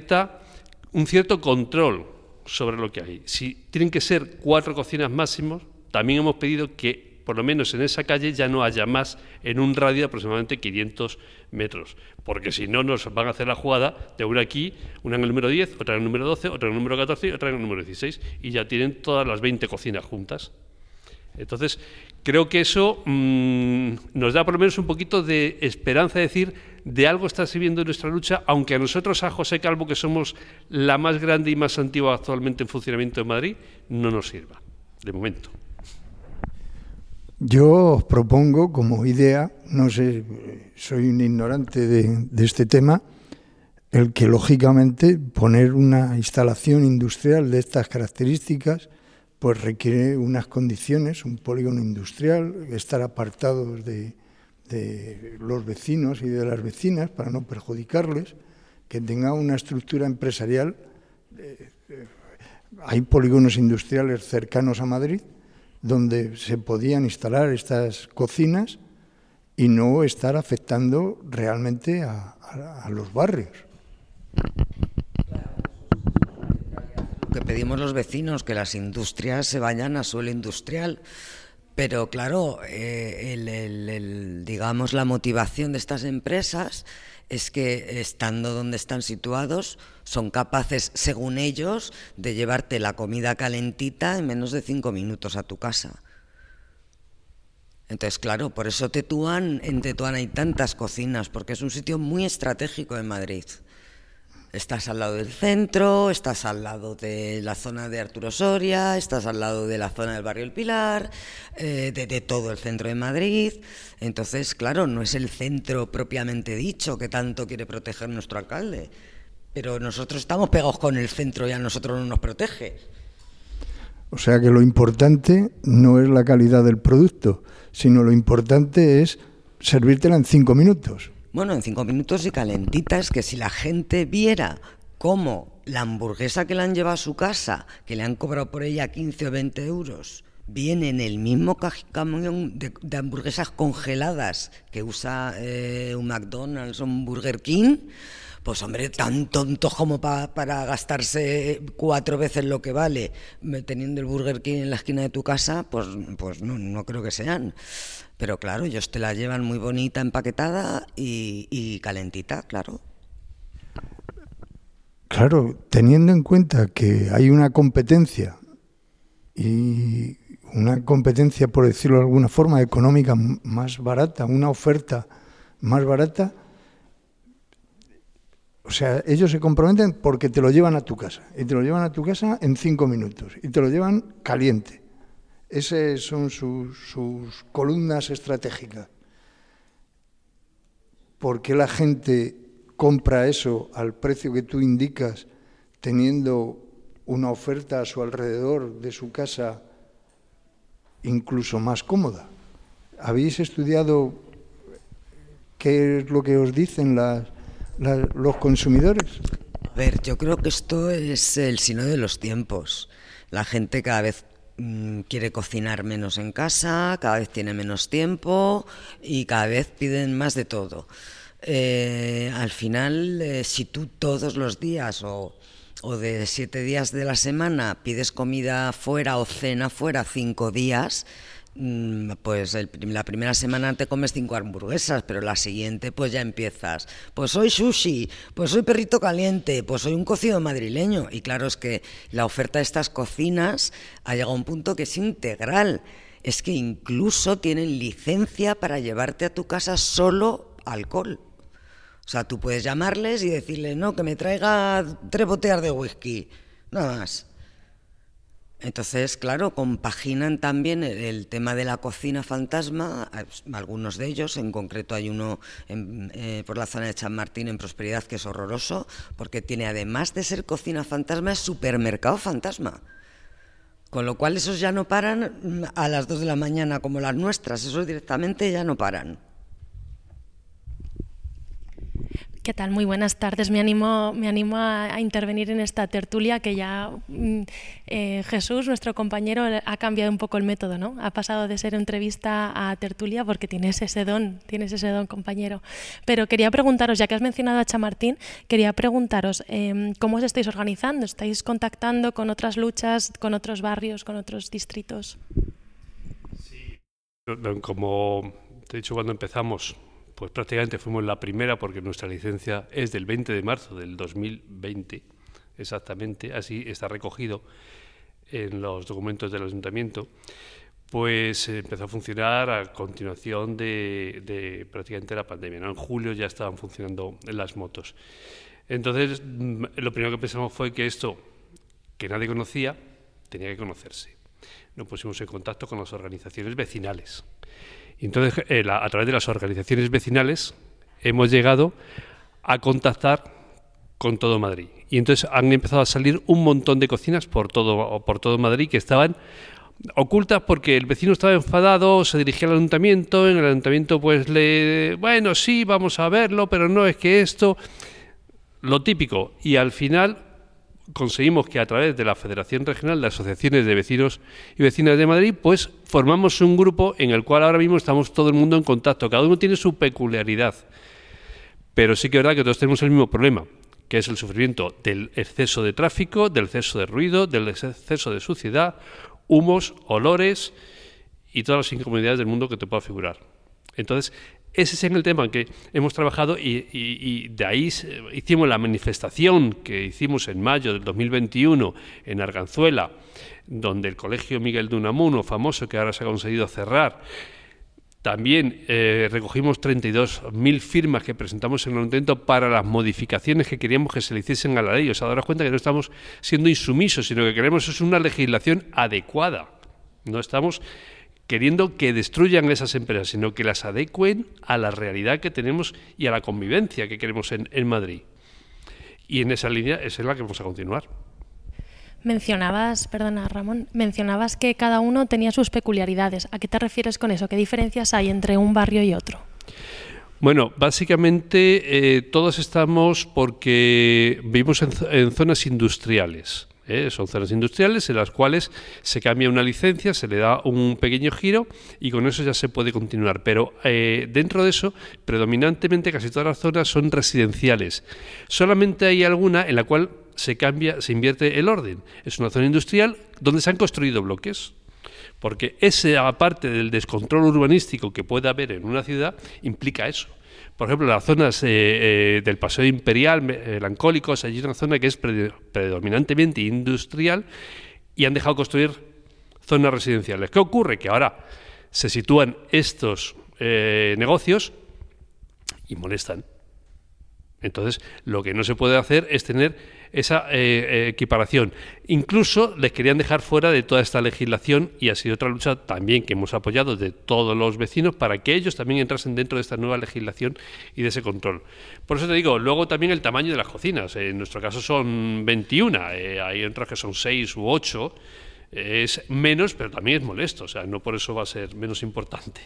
cierto control sobre lo que hay. Si tienen que ser 4 cocinas máximos, también hemos pedido que por lo menos en esa calle, ya no haya más en un radio de aproximadamente 500 metros, porque si no nos van a hacer la jugada de una aquí, una en el número 10, otra en el número 12, otra en el número 14 y otra en el número 16, y ya tienen todas las 20 cocinas juntas. Entonces, creo que eso nos da por lo menos un poquito de esperanza, de decir, de algo está sirviendo nuestra lucha, aunque a nosotros, a José Calvo, que somos la más grande y más antigua actualmente en funcionamiento en Madrid, no nos sirva, de momento. Yo os propongo como idea, no sé, soy un ignorante de este tema, el que lógicamente poner una instalación industrial de estas características pues requiere unas condiciones, un polígono industrial, estar apartados de los vecinos y de las vecinas para no perjudicarles, que tenga una estructura empresarial. Hay polígonos industriales cercanos a Madrid donde se podían instalar estas cocinas y no estar afectando realmente a los barrios. Lo que pedimos los vecinos, que las industrias se vayan a suelo industrial, pero claro, digamos, la motivación de estas empresas es que, estando donde están situados, son capaces, según ellos, de llevarte la comida calentita en menos de 5 minutos a tu casa. Entonces, claro, por eso en Tetuán hay tantas cocinas, porque es un sitio muy estratégico en Madrid. Estás al lado del centro, estás al lado de la zona de Arturo Soria, estás al lado de la zona del barrio El Pilar, de todo el centro de Madrid. Entonces, claro, no es el centro propiamente dicho que tanto quiere proteger nuestro alcalde, pero nosotros estamos pegados con el centro y a nosotros no nos protege. O sea que lo importante no es la calidad del producto, sino lo importante es servírtela en 5 minutos. Bueno, en 5 minutos y calentitas, que si la gente viera cómo la hamburguesa que le han llevado a su casa, que le han cobrado por ella 15 o 20 euros, viene en el mismo camión de hamburguesas congeladas que usa un McDonald's o un Burger King, pues hombre, tan tontos como para gastarse 4 veces lo que vale teniendo el Burger King en la esquina de tu casa, pues no creo que sean. Pero claro, ellos te la llevan muy bonita, empaquetada y calentita, claro. Claro, teniendo en cuenta que hay una competencia, y una competencia, por decirlo de alguna forma, económica más barata, una oferta más barata, o sea, ellos se comprometen porque te lo llevan a tu casa, y te lo llevan a tu casa en 5 minutos, y te lo llevan caliente. Esas son sus columnas estratégicas. ¿Por qué la gente compra eso al precio que tú indicas, teniendo una oferta a su alrededor de su casa incluso más cómoda? ¿Habéis estudiado qué es lo que os dicen los consumidores? A ver, yo creo que esto es el signo de los tiempos. La gente cada vez quiere cocinar menos en casa, cada vez tiene menos tiempo y cada vez piden más de todo. Al final, si tú todos los días o de 7 días de la semana pides comida fuera o cena fuera 5 días, pues la primera semana te comes 5 hamburguesas, pero la siguiente pues ya empiezas, pues soy sushi, pues soy perrito caliente, pues soy un cocido madrileño. Y claro, es que la oferta de estas cocinas ha llegado a un punto que es integral, es que incluso tienen licencia para llevarte a tu casa solo alcohol. O sea, tú puedes llamarles y decirles, no, que me traiga 3 botellas de whisky, nada más. Entonces, claro, compaginan también el tema de la cocina fantasma, algunos de ellos, en concreto hay uno por la zona de Chamartín, en Prosperidad, que es horroroso, porque tiene, además de ser cocina fantasma, es supermercado fantasma. Con lo cual esos ya no paran a las 2 de la mañana como las nuestras, esos directamente ya no paran. ¿Qué tal? Muy buenas tardes. Me animo a intervenir en esta tertulia que ya Jesús, nuestro compañero, ha cambiado un poco el método, ¿no? Ha pasado de ser entrevista a tertulia porque tienes ese don, compañero. Pero quería preguntaros, ya que has mencionado a Chamartín, quería preguntaros ¿cómo os estáis organizando? ¿Estáis contactando con otras luchas, con otros barrios, con otros distritos? Como te he dicho cuando empezamos, pues prácticamente fuimos la primera porque nuestra licencia es del 20 de marzo del 2020, exactamente, así está recogido en los documentos del ayuntamiento. Pues empezó a funcionar a continuación de prácticamente la pandemia, ¿no? En julio ya estaban funcionando las motos. Entonces, lo primero que pensamos fue que esto, que nadie conocía, tenía que conocerse. Nos pusimos en contacto con las organizaciones vecinales. Y entonces, a través de las organizaciones vecinales, hemos llegado a contactar con todo Madrid. Y entonces han empezado a salir un montón de cocinas por todo Madrid que estaban ocultas porque el vecino estaba enfadado, se dirigía al ayuntamiento, en el ayuntamiento pues bueno, sí, vamos a verlo, pero no es que esto, lo típico. Y al final conseguimos que a través de la Federación Regional de Asociaciones de Vecinos y Vecinas de Madrid, pues formamos un grupo en el cual ahora mismo estamos todo el mundo en contacto, cada uno tiene su peculiaridad, pero sí que es verdad que todos tenemos el mismo problema, que es el sufrimiento del exceso de tráfico, del exceso de ruido, del exceso de suciedad, humos, olores y todas las incomodidades del mundo que te pueda figurar. Entonces, ese es el tema en que hemos trabajado y de ahí hicimos la manifestación que hicimos en mayo del 2021 en Arganzuela, donde el Colegio Miguel de Unamuno, famoso, que ahora se ha conseguido cerrar. También recogimos 32.000 firmas que presentamos en el intento para las modificaciones que queríamos que se le hiciesen a la ley. O sea, daros cuenta que no estamos siendo insumisos, sino que queremos es una legislación adecuada. No estamos queriendo que destruyan esas empresas, sino que las adecuen a la realidad que tenemos y a la convivencia que queremos en Madrid. Y en esa línea es en la que vamos a continuar. Mencionabas, perdona Ramón, mencionabas que cada uno tenía sus peculiaridades. ¿A qué te refieres con eso? ¿Qué diferencias hay entre un barrio y otro? Bueno, básicamente todos estamos porque vivimos en zonas industriales. Son zonas industriales en las cuales se cambia una licencia, se le da un pequeño giro y con eso ya se puede continuar. Pero dentro de eso, predominantemente casi todas las zonas son residenciales. Solamente hay alguna en la cual se invierte el orden. Es una zona industrial donde se han construido bloques. Porque esa parte del descontrol urbanístico que puede haber en una ciudad implica eso. Por ejemplo, las zonas del Paseo Imperial, melancólicos, allí es una zona que es predominantemente industrial y han dejado construir zonas residenciales. ¿Qué ocurre? Que ahora se sitúan estos negocios y molestan. Entonces, lo que no se puede hacer es tener esa equiparación. Incluso les querían dejar fuera de toda esta legislación y ha sido otra lucha también que hemos apoyado de todos los vecinos para que ellos también entrasen dentro de esta nueva legislación y de ese control. Por eso te digo, luego también el tamaño de las cocinas. En nuestro caso son 21, hay otras que son 6 u 8. Es menos, pero también es molesto. O sea, no por eso va a ser menos importante.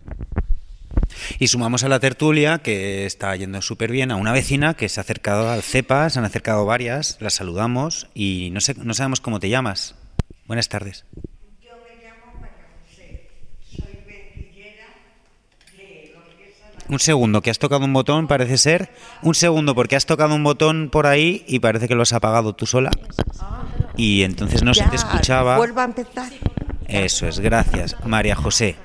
Y sumamos a la tertulia, que está yendo súper bien, a una vecina que se ha acercado al CEPA, se han acercado varias, las saludamos y no sabemos cómo te llamas. Buenas tardes. Yo me llamo María José, soy ventillera de lo que es Un segundo, que has tocado un botón, parece ser. Un segundo, porque has tocado un botón por ahí y parece que lo has apagado tú sola. Y entonces no se te escuchaba. ¿Vuelvo a empezar? Eso es, gracias. María José.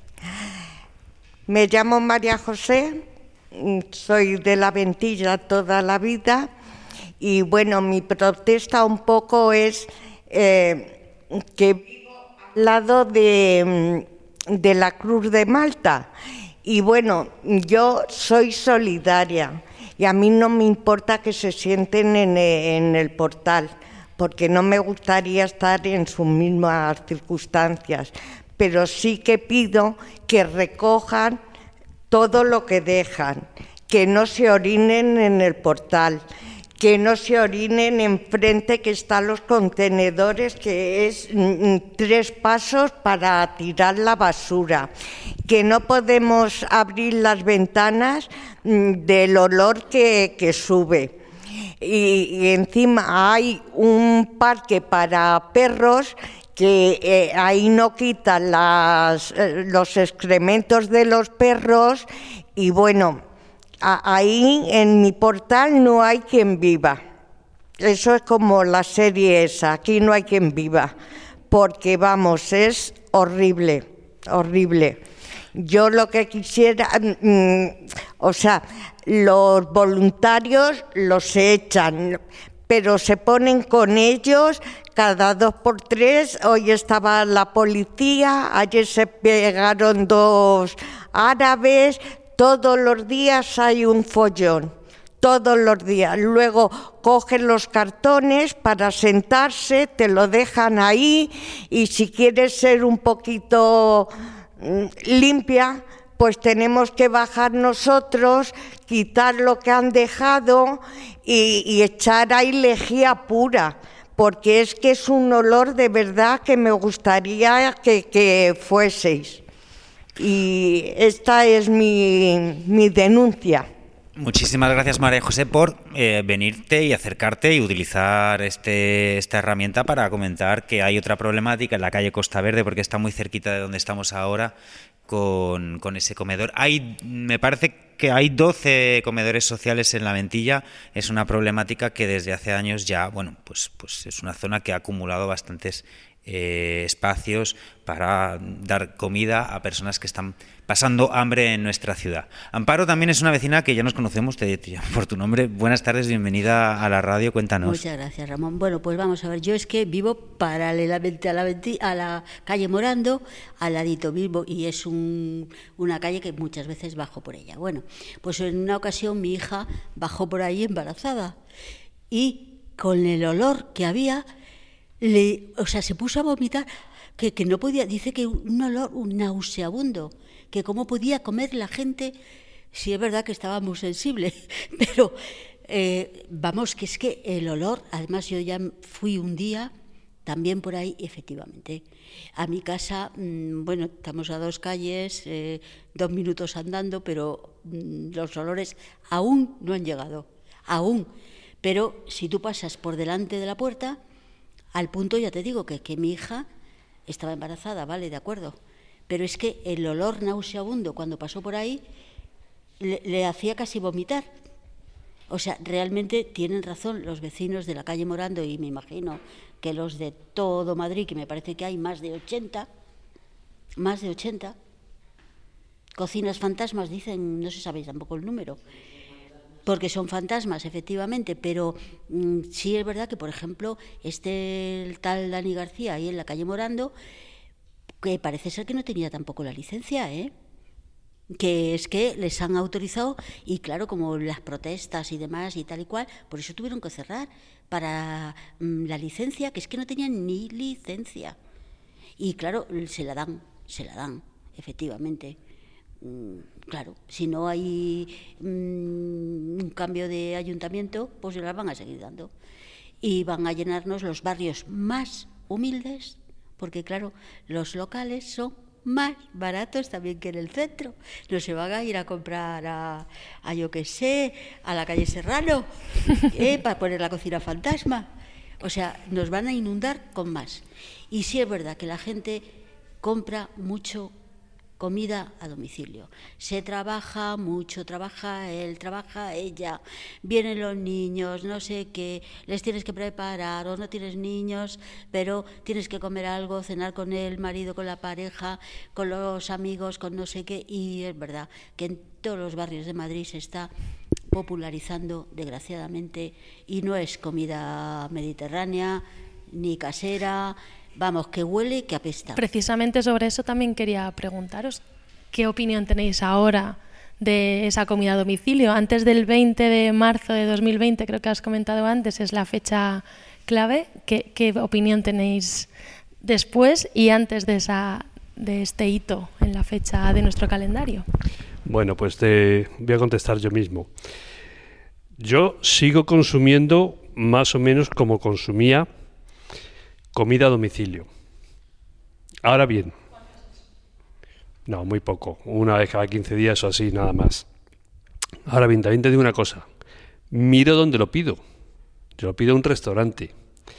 Me llamo María José, soy de la Ventilla toda la vida y bueno, mi protesta un poco es que vivo al lado de la Cruz de Malta y bueno, yo soy solidaria y a mí no me importa que se sienten en el portal porque no me gustaría estar en sus mismas circunstancias. Pero sí que pido que recojan todo lo que dejan, que no se orinen en el portal, que no se orinen enfrente que están los contenedores, que es 3 pasos para tirar la basura, que no podemos abrir las ventanas del olor que sube. Y encima hay un parque para perros que ahí no quitan los excrementos de los perros y bueno, ahí en mi portal no hay quien viva. Eso es como la serie esa, aquí no hay quien viva, porque vamos, es horrible. horrible. Yo lo que quisiera, o sea, los voluntarios los echan, pero se ponen con ellos cada 2 por 3. Hoy estaba la policía, ayer se pegaron 2 árabes. Todos los días hay un follón, todos los días. Luego cogen los cartones para sentarse, te lo dejan ahí, y si quieres ser un poquito limpia, pues tenemos que bajar nosotros, quitar lo que han dejado y echar ahí lejía pura, porque es que es un olor de verdad que me gustaría que fueseis. Y esta es mi denuncia. Muchísimas gracias, María José, por venirte y acercarte y utilizar esta herramienta para comentar que hay otra problemática en la calle Costa Verde, porque está muy cerquita de donde estamos ahora, con ese comedor. Me parece que hay 12 comedores sociales en La Ventilla. Es una problemática que desde hace años ya, bueno, pues es una zona que ha acumulado bastantes espacios para dar comida a personas que están pasando hambre en nuestra ciudad. Amparo también es una vecina que ya nos conocemos, te llamo por tu nombre. Buenas tardes, bienvenida a la radio, cuéntanos. Muchas gracias, Ramón. Bueno, pues vamos a ver, yo es que vivo paralelamente a la calle Morando, al ladito mismo, y es una calle que muchas veces bajo por ella. Bueno, pues en una ocasión mi hija bajó por ahí embarazada y con el olor que había, se puso a vomitar, que no podía, dice que un olor nauseabundo, que cómo podía comer la gente, si es verdad que estaba muy sensible, pero vamos, que es que el olor, además yo ya fui un día también por ahí, efectivamente, a mi casa, bueno, estamos a 2 calles, 2 minutos andando, pero los olores aún no han llegado, aún, pero si tú pasas por delante de la puerta, al punto, ya te digo, que mi hija estaba embarazada, vale, de acuerdo, pero es que el olor nauseabundo cuando pasó por ahí le hacía casi vomitar. O sea, realmente tienen razón los vecinos de la calle Morando, y me imagino que los de todo Madrid, que me parece que hay más de 80 cocinas fantasmas, dicen, no se sabe tampoco el número, porque son fantasmas, efectivamente, pero sí es verdad que, por ejemplo, el tal Dani García, ahí en la calle Morando, que parece ser que no tenía tampoco la licencia, que es que les han autorizado, y claro, como las protestas y demás y tal y cual, por eso tuvieron que cerrar para la licencia, que es que no tenían ni licencia. Y claro, se la dan, efectivamente. Claro, si no hay un cambio de ayuntamiento, pues se las van a seguir dando. Y van a llenarnos los barrios más humildes, porque claro, los locales son más baratos también que en el centro. No se van a ir a comprar a yo qué sé, a la calle Serrano, para poner la cocina fantasma. O sea, nos van a inundar con más. Y sí es verdad que la gente compra mucho comida a domicilio. Se trabaja mucho, trabaja él, trabaja ella, vienen los niños, no sé qué, les tienes que preparar, o no tienes niños, pero tienes que comer algo, cenar con el marido, con la pareja, con los amigos, con no sé qué, y es verdad que en todos los barrios de Madrid se está popularizando, desgraciadamente, y no es comida mediterránea, ni casera. Vamos, que huele, que apesta. Precisamente sobre eso también quería preguntaros, ¿qué opinión tenéis ahora de esa comida a domicilio? Antes del 20 de marzo de 2020, creo que has comentado antes, es la fecha clave. ¿Qué opinión tenéis después y antes de este hito en la fecha de nuestro calendario? Bueno, pues te voy a contestar yo mismo. Yo sigo consumiendo más o menos como consumía comida a domicilio. Ahora bien, no, muy poco, una vez cada 15 días o así, nada más. Ahora bien, también te digo una cosa, miro dónde lo pido. Yo lo pido a un restaurante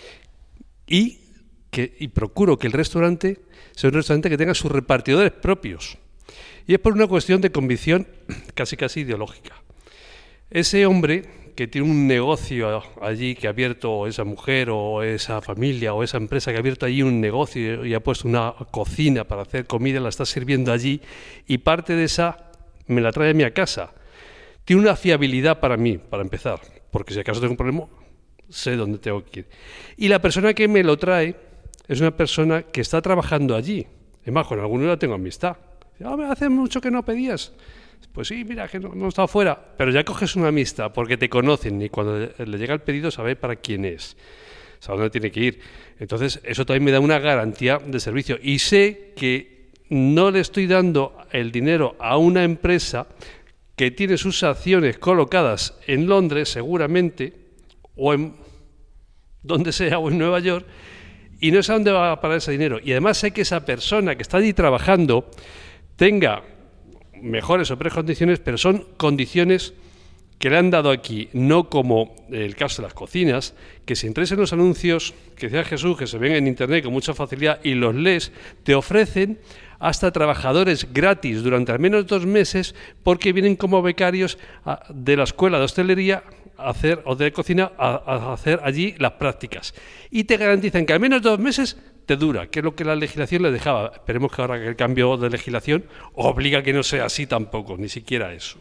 y procuro que el restaurante sea un restaurante que tenga sus repartidores propios. Y es por una cuestión de convicción casi ideológica. Ese hombre que tiene un negocio allí que ha abierto esa mujer o esa familia o esa empresa que ha abierto allí un negocio y ha puesto una cocina para hacer comida, la está sirviendo allí y parte de esa me la trae a mi casa. Tiene una fiabilidad para mí, para empezar, porque si acaso tengo un problema, sé dónde tengo que ir. Y la persona que me lo trae es una persona que está trabajando allí. Es más, con algunos la tengo amistad. Hace mucho que no pedías. Pues sí, mira, que no he estado fuera. Pero ya coges una amistad porque te conocen y cuando le llega el pedido sabe para quién es, sabe dónde tiene que ir. Entonces, eso también me da una garantía de servicio. Y sé que no le estoy dando el dinero a una empresa que tiene sus acciones colocadas en Londres, seguramente, o en donde sea, o en Nueva York, y no sé a dónde va a parar ese dinero. Y además sé que esa persona que está allí trabajando tenga mejores o peores condiciones, pero son condiciones que le han dado aquí, no como el caso de las cocinas, que si entras en los anuncios que decía Jesús, que se ven en internet con mucha facilidad y los lees, te ofrecen hasta trabajadores gratis durante al menos 2 meses porque vienen como becarios de la escuela de hostelería a hacer, o de cocina a hacer allí las prácticas. Y te garantizan que al menos 2 meses te dura, que es lo que la legislación le dejaba. Esperemos que ahora que el cambio de legislación obliga a que no sea así tampoco, ni siquiera eso.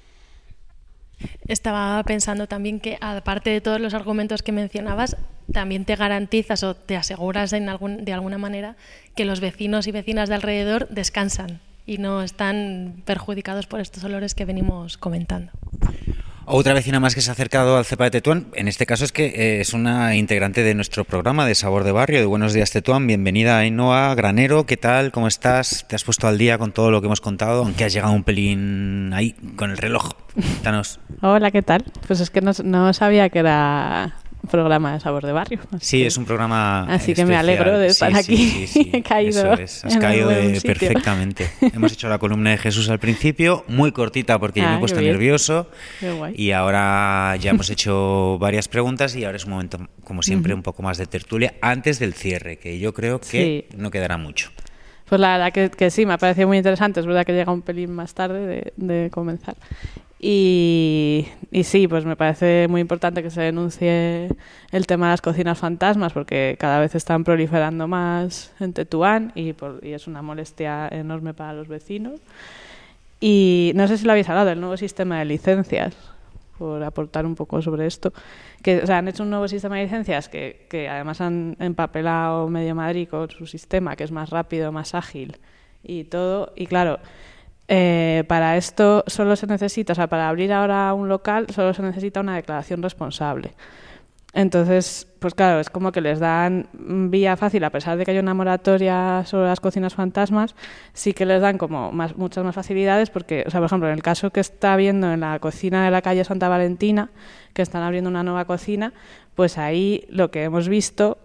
Estaba pensando también que, aparte de todos los argumentos que mencionabas, también te garantizas o te aseguras de alguna manera que los vecinos y vecinas de alrededor descansan y no están perjudicados por estos olores que venimos comentando. Otra vecina más que se ha acercado al CEPA de Tetuán, en este caso es que es una integrante de nuestro programa de Sabor de Barrio, de Buenos Días Tetuán. Bienvenida, Ainhoa Granero, ¿qué tal? ¿Cómo estás? ¿Te has puesto al día con todo lo que hemos contado? Aunque has llegado un pelín ahí con el reloj. Cuéntanos. Hola, ¿qué tal? Pues es que no sabía que era programa de Sabor de Barrio. Sí, es un programa así especial. Que me alegro de estar aquí. Sí. He caído. Eso es. Has caído perfectamente. Hemos hecho la columna de Jesús al principio, muy cortita porque yo me he puesto nervioso. Qué guay. Y ahora ya hemos hecho varias preguntas y ahora es un momento, como siempre, un poco más de tertulia antes del cierre, que yo creo que no quedará mucho. Pues la verdad que sí, me ha parecido muy interesante. Es verdad que llega un pelín más tarde de comenzar. Y sí, pues me parece muy importante que se denuncie el tema de las cocinas fantasmas porque cada vez están proliferando más en Tetuán y es una molestia enorme para los vecinos. Y no sé si lo habéis hablado del nuevo sistema de licencias, por aportar un poco sobre esto. Han hecho un nuevo sistema de licencias que además han empapelado medio Madrid con su sistema, que es más rápido, más ágil y todo. Y claro, para esto solo se necesita, para abrir ahora un local solo se necesita una declaración responsable. Entonces, pues claro, es como que les dan vía fácil, a pesar de que hay una moratoria sobre las cocinas fantasmas, sí que les dan como muchas más facilidades porque, por ejemplo, en el caso que está habiendo en la cocina de la calle Santa Valentina, que están abriendo una nueva cocina, pues ahí lo que hemos visto,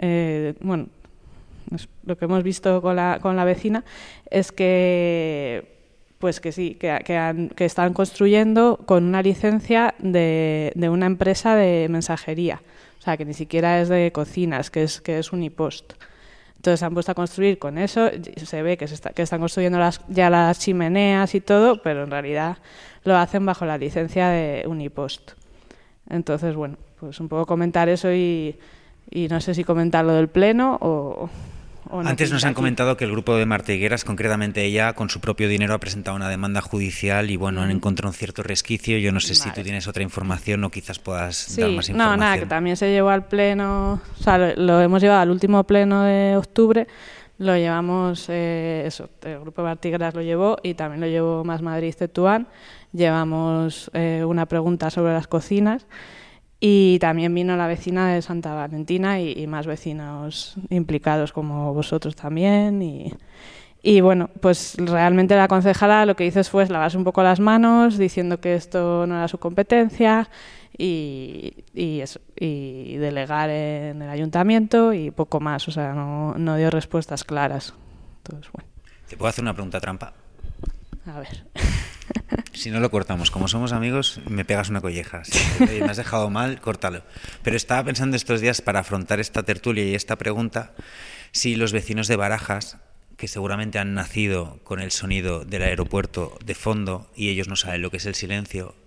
lo que hemos visto con la vecina es que pues que sí, que están construyendo con una licencia de una empresa de mensajería, o sea, que ni siquiera es de cocinas, que es Unipost. Entonces se han puesto a construir con eso, se ve que están construyendo ya las chimeneas y todo, pero en realidad lo hacen bajo la licencia de Unipost. Entonces, bueno, pues un poco comentar eso y no sé si comentar lo del pleno o no. Antes nos han comentado que el grupo de Marta Higueras, concretamente ella, con su propio dinero ha presentado una demanda judicial y bueno, han encontrado un cierto resquicio. Yo no sé si tú tienes otra información o quizás puedas dar más información. No, nada, que también se llevó al pleno, o sea, lo hemos llevado al último pleno de octubre, lo llevamos, el grupo de Marta Higueras lo llevó y también lo llevó Más Madrid Tetuán. Llevamos una pregunta sobre las cocinas. Y también vino la vecina de Santa Valentina y más vecinos implicados como vosotros también. Y bueno, pues realmente la concejala lo que hizo fue lavarse un poco las manos diciendo que esto no era su competencia y delegar en el ayuntamiento y poco más. O sea, no dio respuestas claras. Entonces, bueno. ¿Te puedo hacer una pregunta trampa? A ver. Si no lo cortamos, como somos amigos, me pegas una colleja. Si me has dejado mal, córtalo. Pero estaba pensando estos días, para afrontar esta tertulia y esta pregunta, si los vecinos de Barajas, que seguramente han nacido con el sonido del aeropuerto de fondo y ellos no saben lo que es el silencio,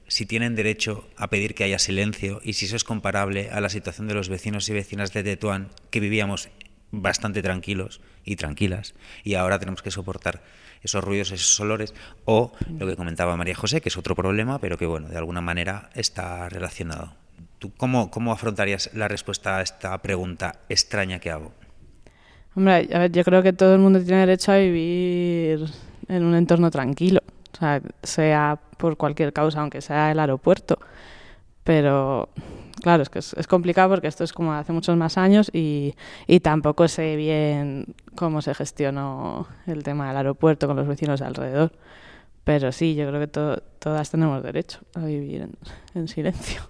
si tienen derecho a pedir que haya silencio y si eso es comparable a la situación de los vecinos y vecinas de Tetuán, que vivíamos bastante tranquilos y tranquilas y ahora tenemos que soportar esos ruidos, esos olores, o lo que comentaba María José, que es otro problema, pero que bueno, de alguna manera está relacionado. ¿Tú cómo afrontarías la respuesta a esta pregunta extraña que hago? Hombre, a ver, yo creo que todo el mundo tiene derecho a vivir en un entorno tranquilo, o sea por cualquier causa, aunque sea el aeropuerto. Pero claro, es que es complicado porque esto es como hace muchos más años y tampoco sé bien cómo se gestionó el tema del aeropuerto con los vecinos de alrededor. Pero sí, yo creo que todas tenemos derecho a vivir en silencio.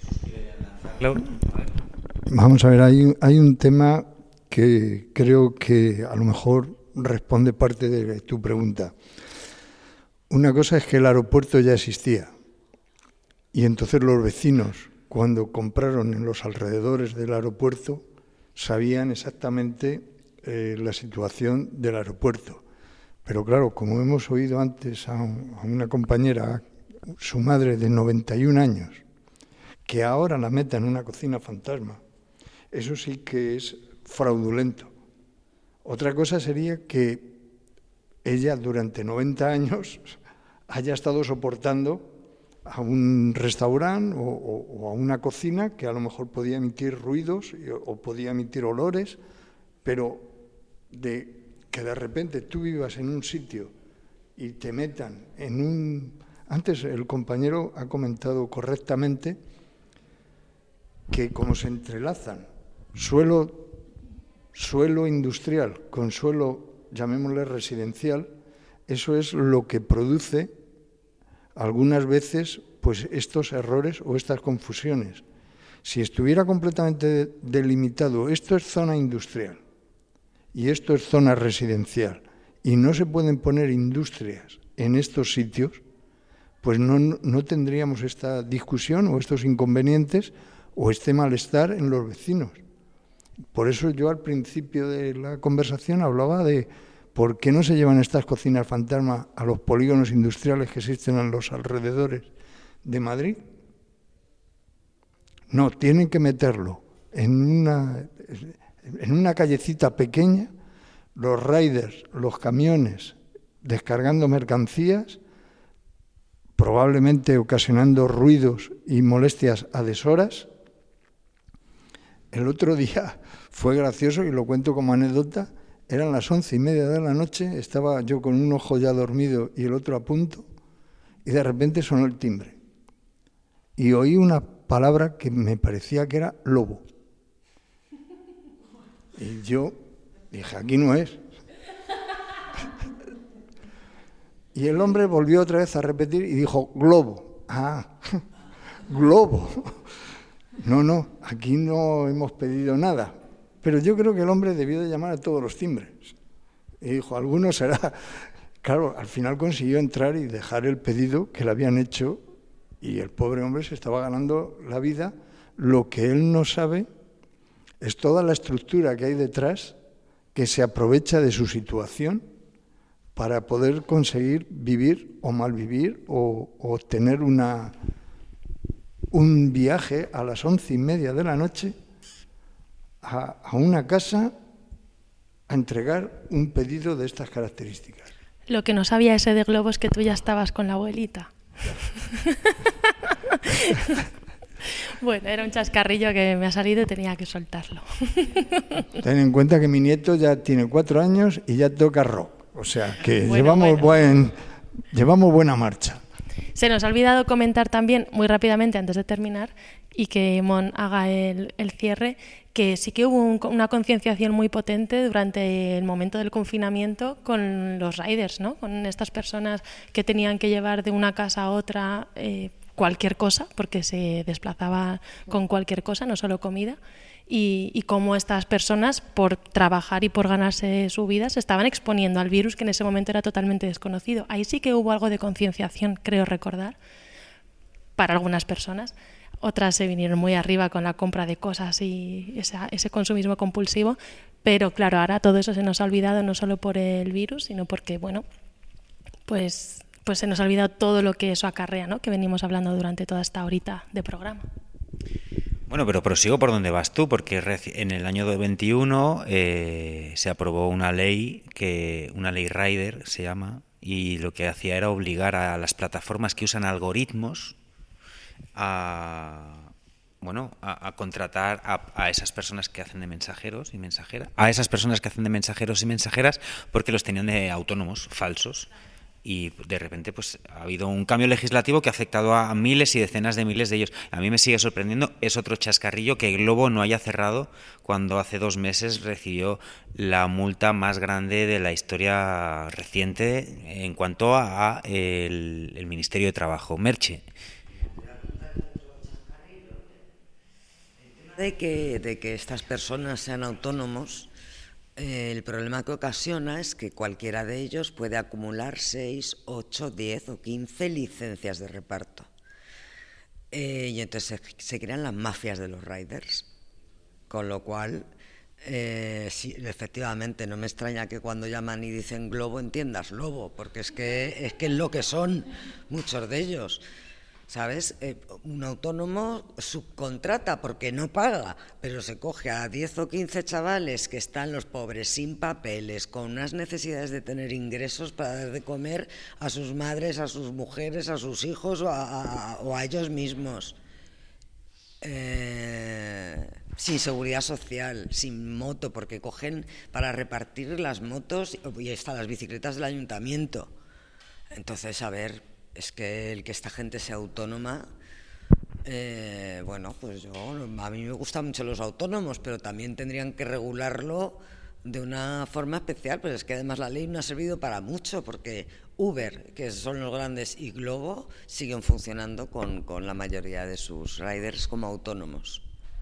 Vamos a ver, hay un tema que creo que a lo mejor responde parte de tu pregunta. Una cosa es que el aeropuerto ya existía y entonces los vecinos, cuando compraron en los alrededores del aeropuerto, sabían exactamente la situación del aeropuerto. Pero claro, como hemos oído antes a una compañera, su madre de 91 años, que ahora la meta en una cocina fantasma, eso sí que es fraudulento. Otra cosa sería que ella durante 90 años haya estado soportando a un restaurante o a una cocina que a lo mejor podía emitir ruidos o podía emitir olores, pero que de repente tú vivas en un sitio y te metan en un... Antes el compañero ha comentado correctamente que como se entrelazan suelo industrial con suelo, llamémosle residencial, eso es lo que produce algunas veces pues estos errores o estas confusiones. Si estuviera completamente delimitado, esto es zona industrial y esto es zona residencial y no se pueden poner industrias en estos sitios, pues no tendríamos esta discusión o estos inconvenientes o este malestar en los vecinos. Por eso yo al principio de la conversación hablaba de por qué no se llevan estas cocinas fantasma a los polígonos industriales que existen en los alrededores de Madrid. No, tienen que meterlo en una callecita pequeña, los riders, los camiones, descargando mercancías, probablemente ocasionando ruidos y molestias a deshoras. El otro día fue gracioso y lo cuento como anécdota, eran las 11:30 de la noche, estaba yo con un ojo ya dormido y el otro a punto, y de repente sonó el timbre. Y oí una palabra que me parecía que era lobo. Y yo dije, aquí no es. Y el hombre volvió otra vez a repetir y dijo, globo. Ah, globo. No, aquí no hemos pedido nada. Pero yo creo que el hombre debió de llamar a todos los timbres. Y dijo, alguno será. Claro, al final consiguió entrar y dejar el pedido que le habían hecho y el pobre hombre se estaba ganando la vida. Lo que él no sabe es toda la estructura que hay detrás que se aprovecha de su situación para poder conseguir vivir o malvivir o tener un viaje a las 11:30 de la noche a una casa a entregar un pedido de estas características. Lo que no sabía ese de globo es que tú ya estabas con la abuelita. Bueno, era un chascarrillo que me ha salido y tenía que soltarlo. Ten en cuenta que mi nieto ya tiene 4 años y ya toca rock. O sea, que llevamos buena marcha. Se nos ha olvidado comentar también, muy rápidamente, antes de terminar, y que Mon haga el cierre, que sí que hubo una concienciación muy potente durante el momento del confinamiento con los riders, ¿no? Con estas personas que tenían que llevar de una casa a otra cualquier cosa, porque se desplazaba con cualquier cosa, no solo comida. Y cómo estas personas, por trabajar y por ganarse su vida, se estaban exponiendo al virus que en ese momento era totalmente desconocido. Ahí sí que hubo algo de concienciación, creo recordar, para algunas personas. Otras se vinieron muy arriba con la compra de cosas y ese consumismo compulsivo, pero claro, ahora todo eso se nos ha olvidado no solo por el virus, sino porque, bueno, pues pues se nos ha olvidado todo lo que eso acarrea, ¿no? Que venimos hablando durante toda esta horita de programa. Bueno, pero prosigo por donde vas tú, porque en el año 21 se aprobó una ley Rider se llama, y lo que hacía era obligar a las plataformas que usan algoritmos a contratar a esas personas que hacen de mensajeros y mensajeras, porque los tenían de autónomos falsos. Y de repente pues ha habido un cambio legislativo que ha afectado a miles y decenas de miles de ellos. A mí me sigue sorprendiendo, es otro chascarrillo, que Globo no haya cerrado cuando hace 2 meses recibió la multa más grande de la historia reciente en cuanto a el Ministerio de Trabajo. Merche. De que estas personas sean autónomos, el problema que ocasiona es que cualquiera de ellos puede acumular 6, 8, 10 o 15 licencias de reparto. Y entonces se crean las mafias de los riders. Con lo cual, sí, efectivamente, no me extraña que cuando llaman y dicen Globo entiendas lobo, porque es que es lo que son muchos de ellos. ¿Sabes? Un autónomo subcontrata porque no paga, pero se coge a 10 o 15 chavales que están los pobres sin papeles, con unas necesidades de tener ingresos para dar de comer a sus madres, a sus mujeres, a sus hijos o a ellos mismos. Sin seguridad social, sin moto, porque cogen para repartir las motos y hasta las bicicletas del ayuntamiento. Entonces, a ver, es que el que esta gente sea autónoma, pues a mí me gustan mucho los autónomos, pero también tendrían que regularlo de una forma especial, pues es que además la ley no ha servido para mucho, porque Uber, que son los grandes, y Globo siguen funcionando con la mayoría de sus riders como autónomos.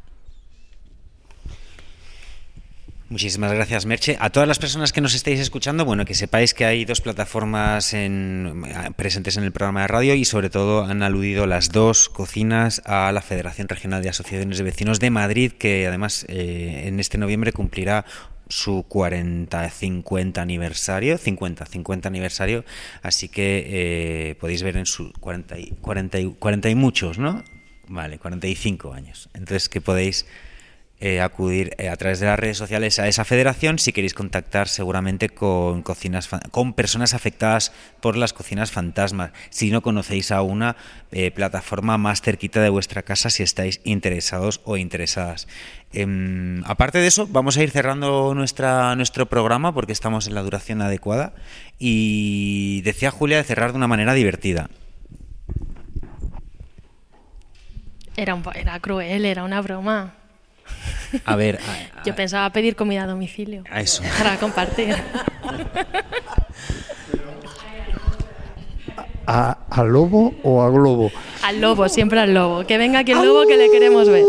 Muchísimas gracias, Merche. A todas las personas que nos estáis escuchando, bueno, que sepáis que hay 2 plataformas presentes en el programa de radio, y sobre todo han aludido las 2 cocinas a la Federación Regional de Asociaciones de Vecinos de Madrid, que además en este noviembre cumplirá su 50 aniversario, así que podéis ver en su 40 y muchos, ¿no? Vale, 45 años. Entonces que podéis acudir a través de las redes sociales a esa federación si queréis contactar seguramente con personas afectadas por las cocinas fantasmas, si no conocéis a una plataforma más cerquita de vuestra casa, si estáis interesados o interesadas. Aparte de eso, vamos a ir cerrando nuestro programa porque estamos en la duración adecuada, y decía Julia de cerrar de una manera divertida. Era cruel, era una broma. A ver, yo pensaba pedir comida a domicilio. A eso. Para compartir. ¿A lobo o a globo? Al lobo, siempre al lobo. Que venga aquí el lobo, que le queremos ver.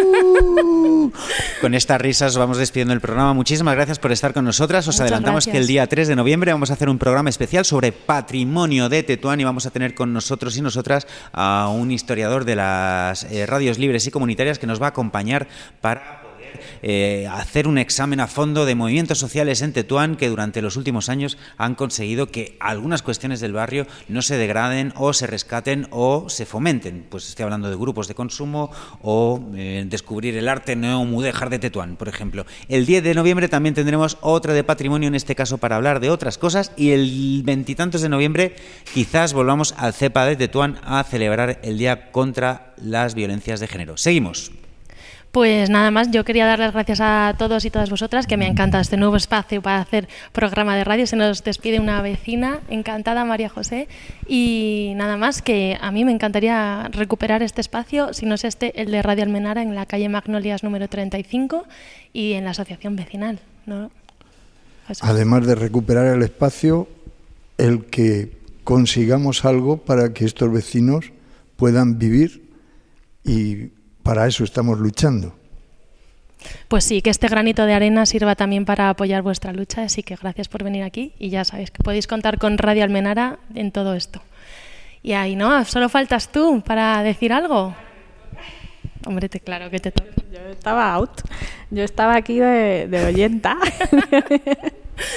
Con estas risas vamos despidiendo el programa. Muchísimas gracias por estar con nosotras. Os adelantamos que el día 3 de noviembre vamos a hacer un programa especial sobre patrimonio de Tetuán, y vamos a tener con nosotros y nosotras a un historiador de las radios libres y comunitarias que nos va a acompañar para hacer un examen a fondo de movimientos sociales en Tetuán que durante los últimos años han conseguido que algunas cuestiones del barrio no se degraden o se rescaten o se fomenten. Pues estoy hablando de grupos de consumo o descubrir el arte neomudéjar de Tetuán, por ejemplo. El 10 de noviembre también tendremos otra de patrimonio, en este caso para hablar de otras cosas, y el 20 y tantos de noviembre quizás volvamos al CEPA de Tetuán a celebrar el Día contra las Violencias de Género. Seguimos. Pues nada más, yo quería dar las gracias a todos y todas vosotras, que me ha encantado este nuevo espacio para hacer programa de radio. Se nos despide una vecina, encantada, María José, y nada más, que a mí me encantaría recuperar este espacio, si no es el de Radio Almenara, en la calle Magnolias número 35 y en la asociación vecinal, ¿no? Además de recuperar el espacio, el que consigamos algo para que estos vecinos puedan vivir, y para eso estamos luchando. Pues sí, que este granito de arena sirva también para apoyar vuestra lucha, así que gracias por venir aquí, y ya sabéis que podéis contar con Radio Almenara en todo esto. Y ahí, ¿no? Solo faltas tú para decir algo. Hombre, claro que te toca. Yo estaba out. Yo estaba aquí de oyenta.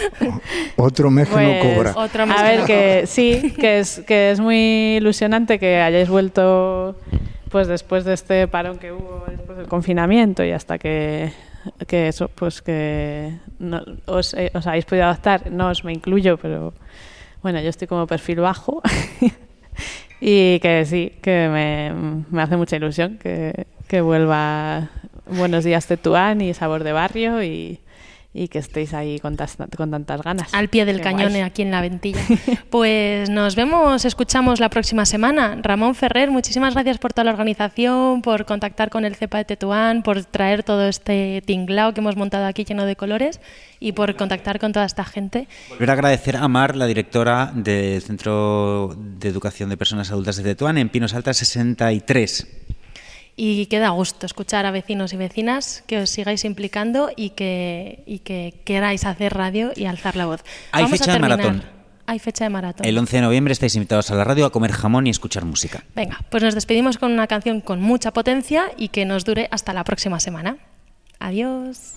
Otro mes que no Pues, cobra. Otro mes a que ver, no que sí, que es muy ilusionante que hayáis vuelto pues después de este parón que hubo después del confinamiento y hasta que eso, pues que no, os habéis podido adaptar. No os me incluyo, pero bueno, yo estoy como perfil bajo y que sí, que me hace mucha ilusión que vuelva Buenos Días Tetuán y Sabor de Barrio y que estéis ahí con tantas ganas. Al pie del Qué cañón, guay. aquí en la Ventilla. Pues nos vemos, escuchamos la próxima semana. Ramón Ferrer, muchísimas gracias por toda la organización, por contactar con el CEPA de Tetuán, por traer todo este tinglao que hemos montado aquí lleno de colores y por contactar con toda esta gente. Volver a agradecer a Mar, la directora del Centro de Educación de Personas Adultas de Tetuán, en Pinos Altas 63. Y que da gusto escuchar a vecinos y vecinas, que os sigáis implicando y que queráis hacer radio y alzar la voz. Hay Vamos a fecha de terminar. maratón. Hay fecha de maratón. El 11 de noviembre estáis invitados a la radio a comer jamón y escuchar música. Venga, pues nos despedimos con una canción con mucha potencia y que nos dure hasta la próxima semana. Adiós.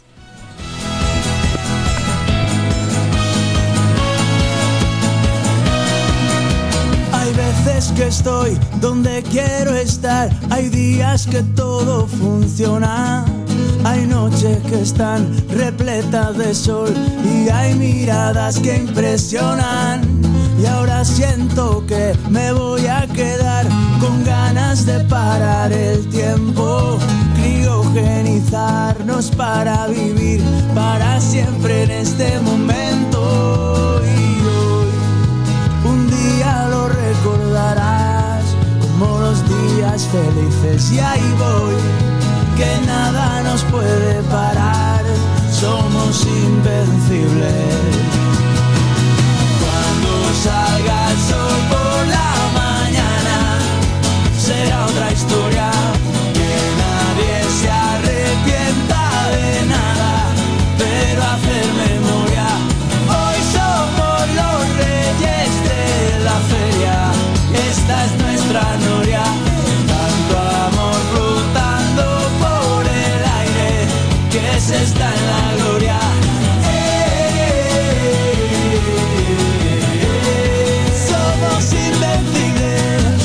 Hay veces que estoy donde quiero estar, hay días que todo funciona, hay noches que están repletas de sol y hay miradas que impresionan. Y ahora siento que me voy a quedar con ganas de parar el tiempo, criogenizarnos para vivir para siempre en este momento. Y hoy un día lo recordarás como los días felices y ahí voy, que nada nos puede parar, somos invencibles. Cuando salga el sol por la mañana será otra historia, que nadie se arrepienta de nada, pero hacer memoria. Hoy somos los reyes de la feria, esta es nuestra noria, tanto amor flotando por el aire, que se está en la gloria. Somos invencibles.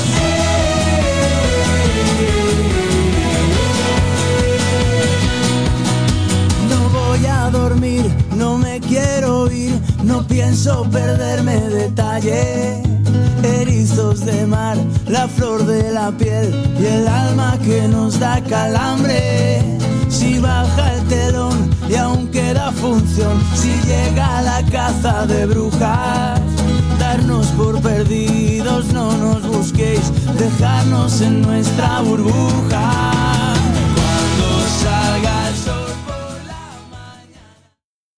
No voy a dormir, no me quiero ir, no pienso perderme detalle. Erizos de mar, la flor de la piel y el alma que nos da calambre. Si baja el telón y aún queda función, si llega la caza de brujas, darnos por perdidos, no nos busquéis, dejarnos en nuestra burbuja.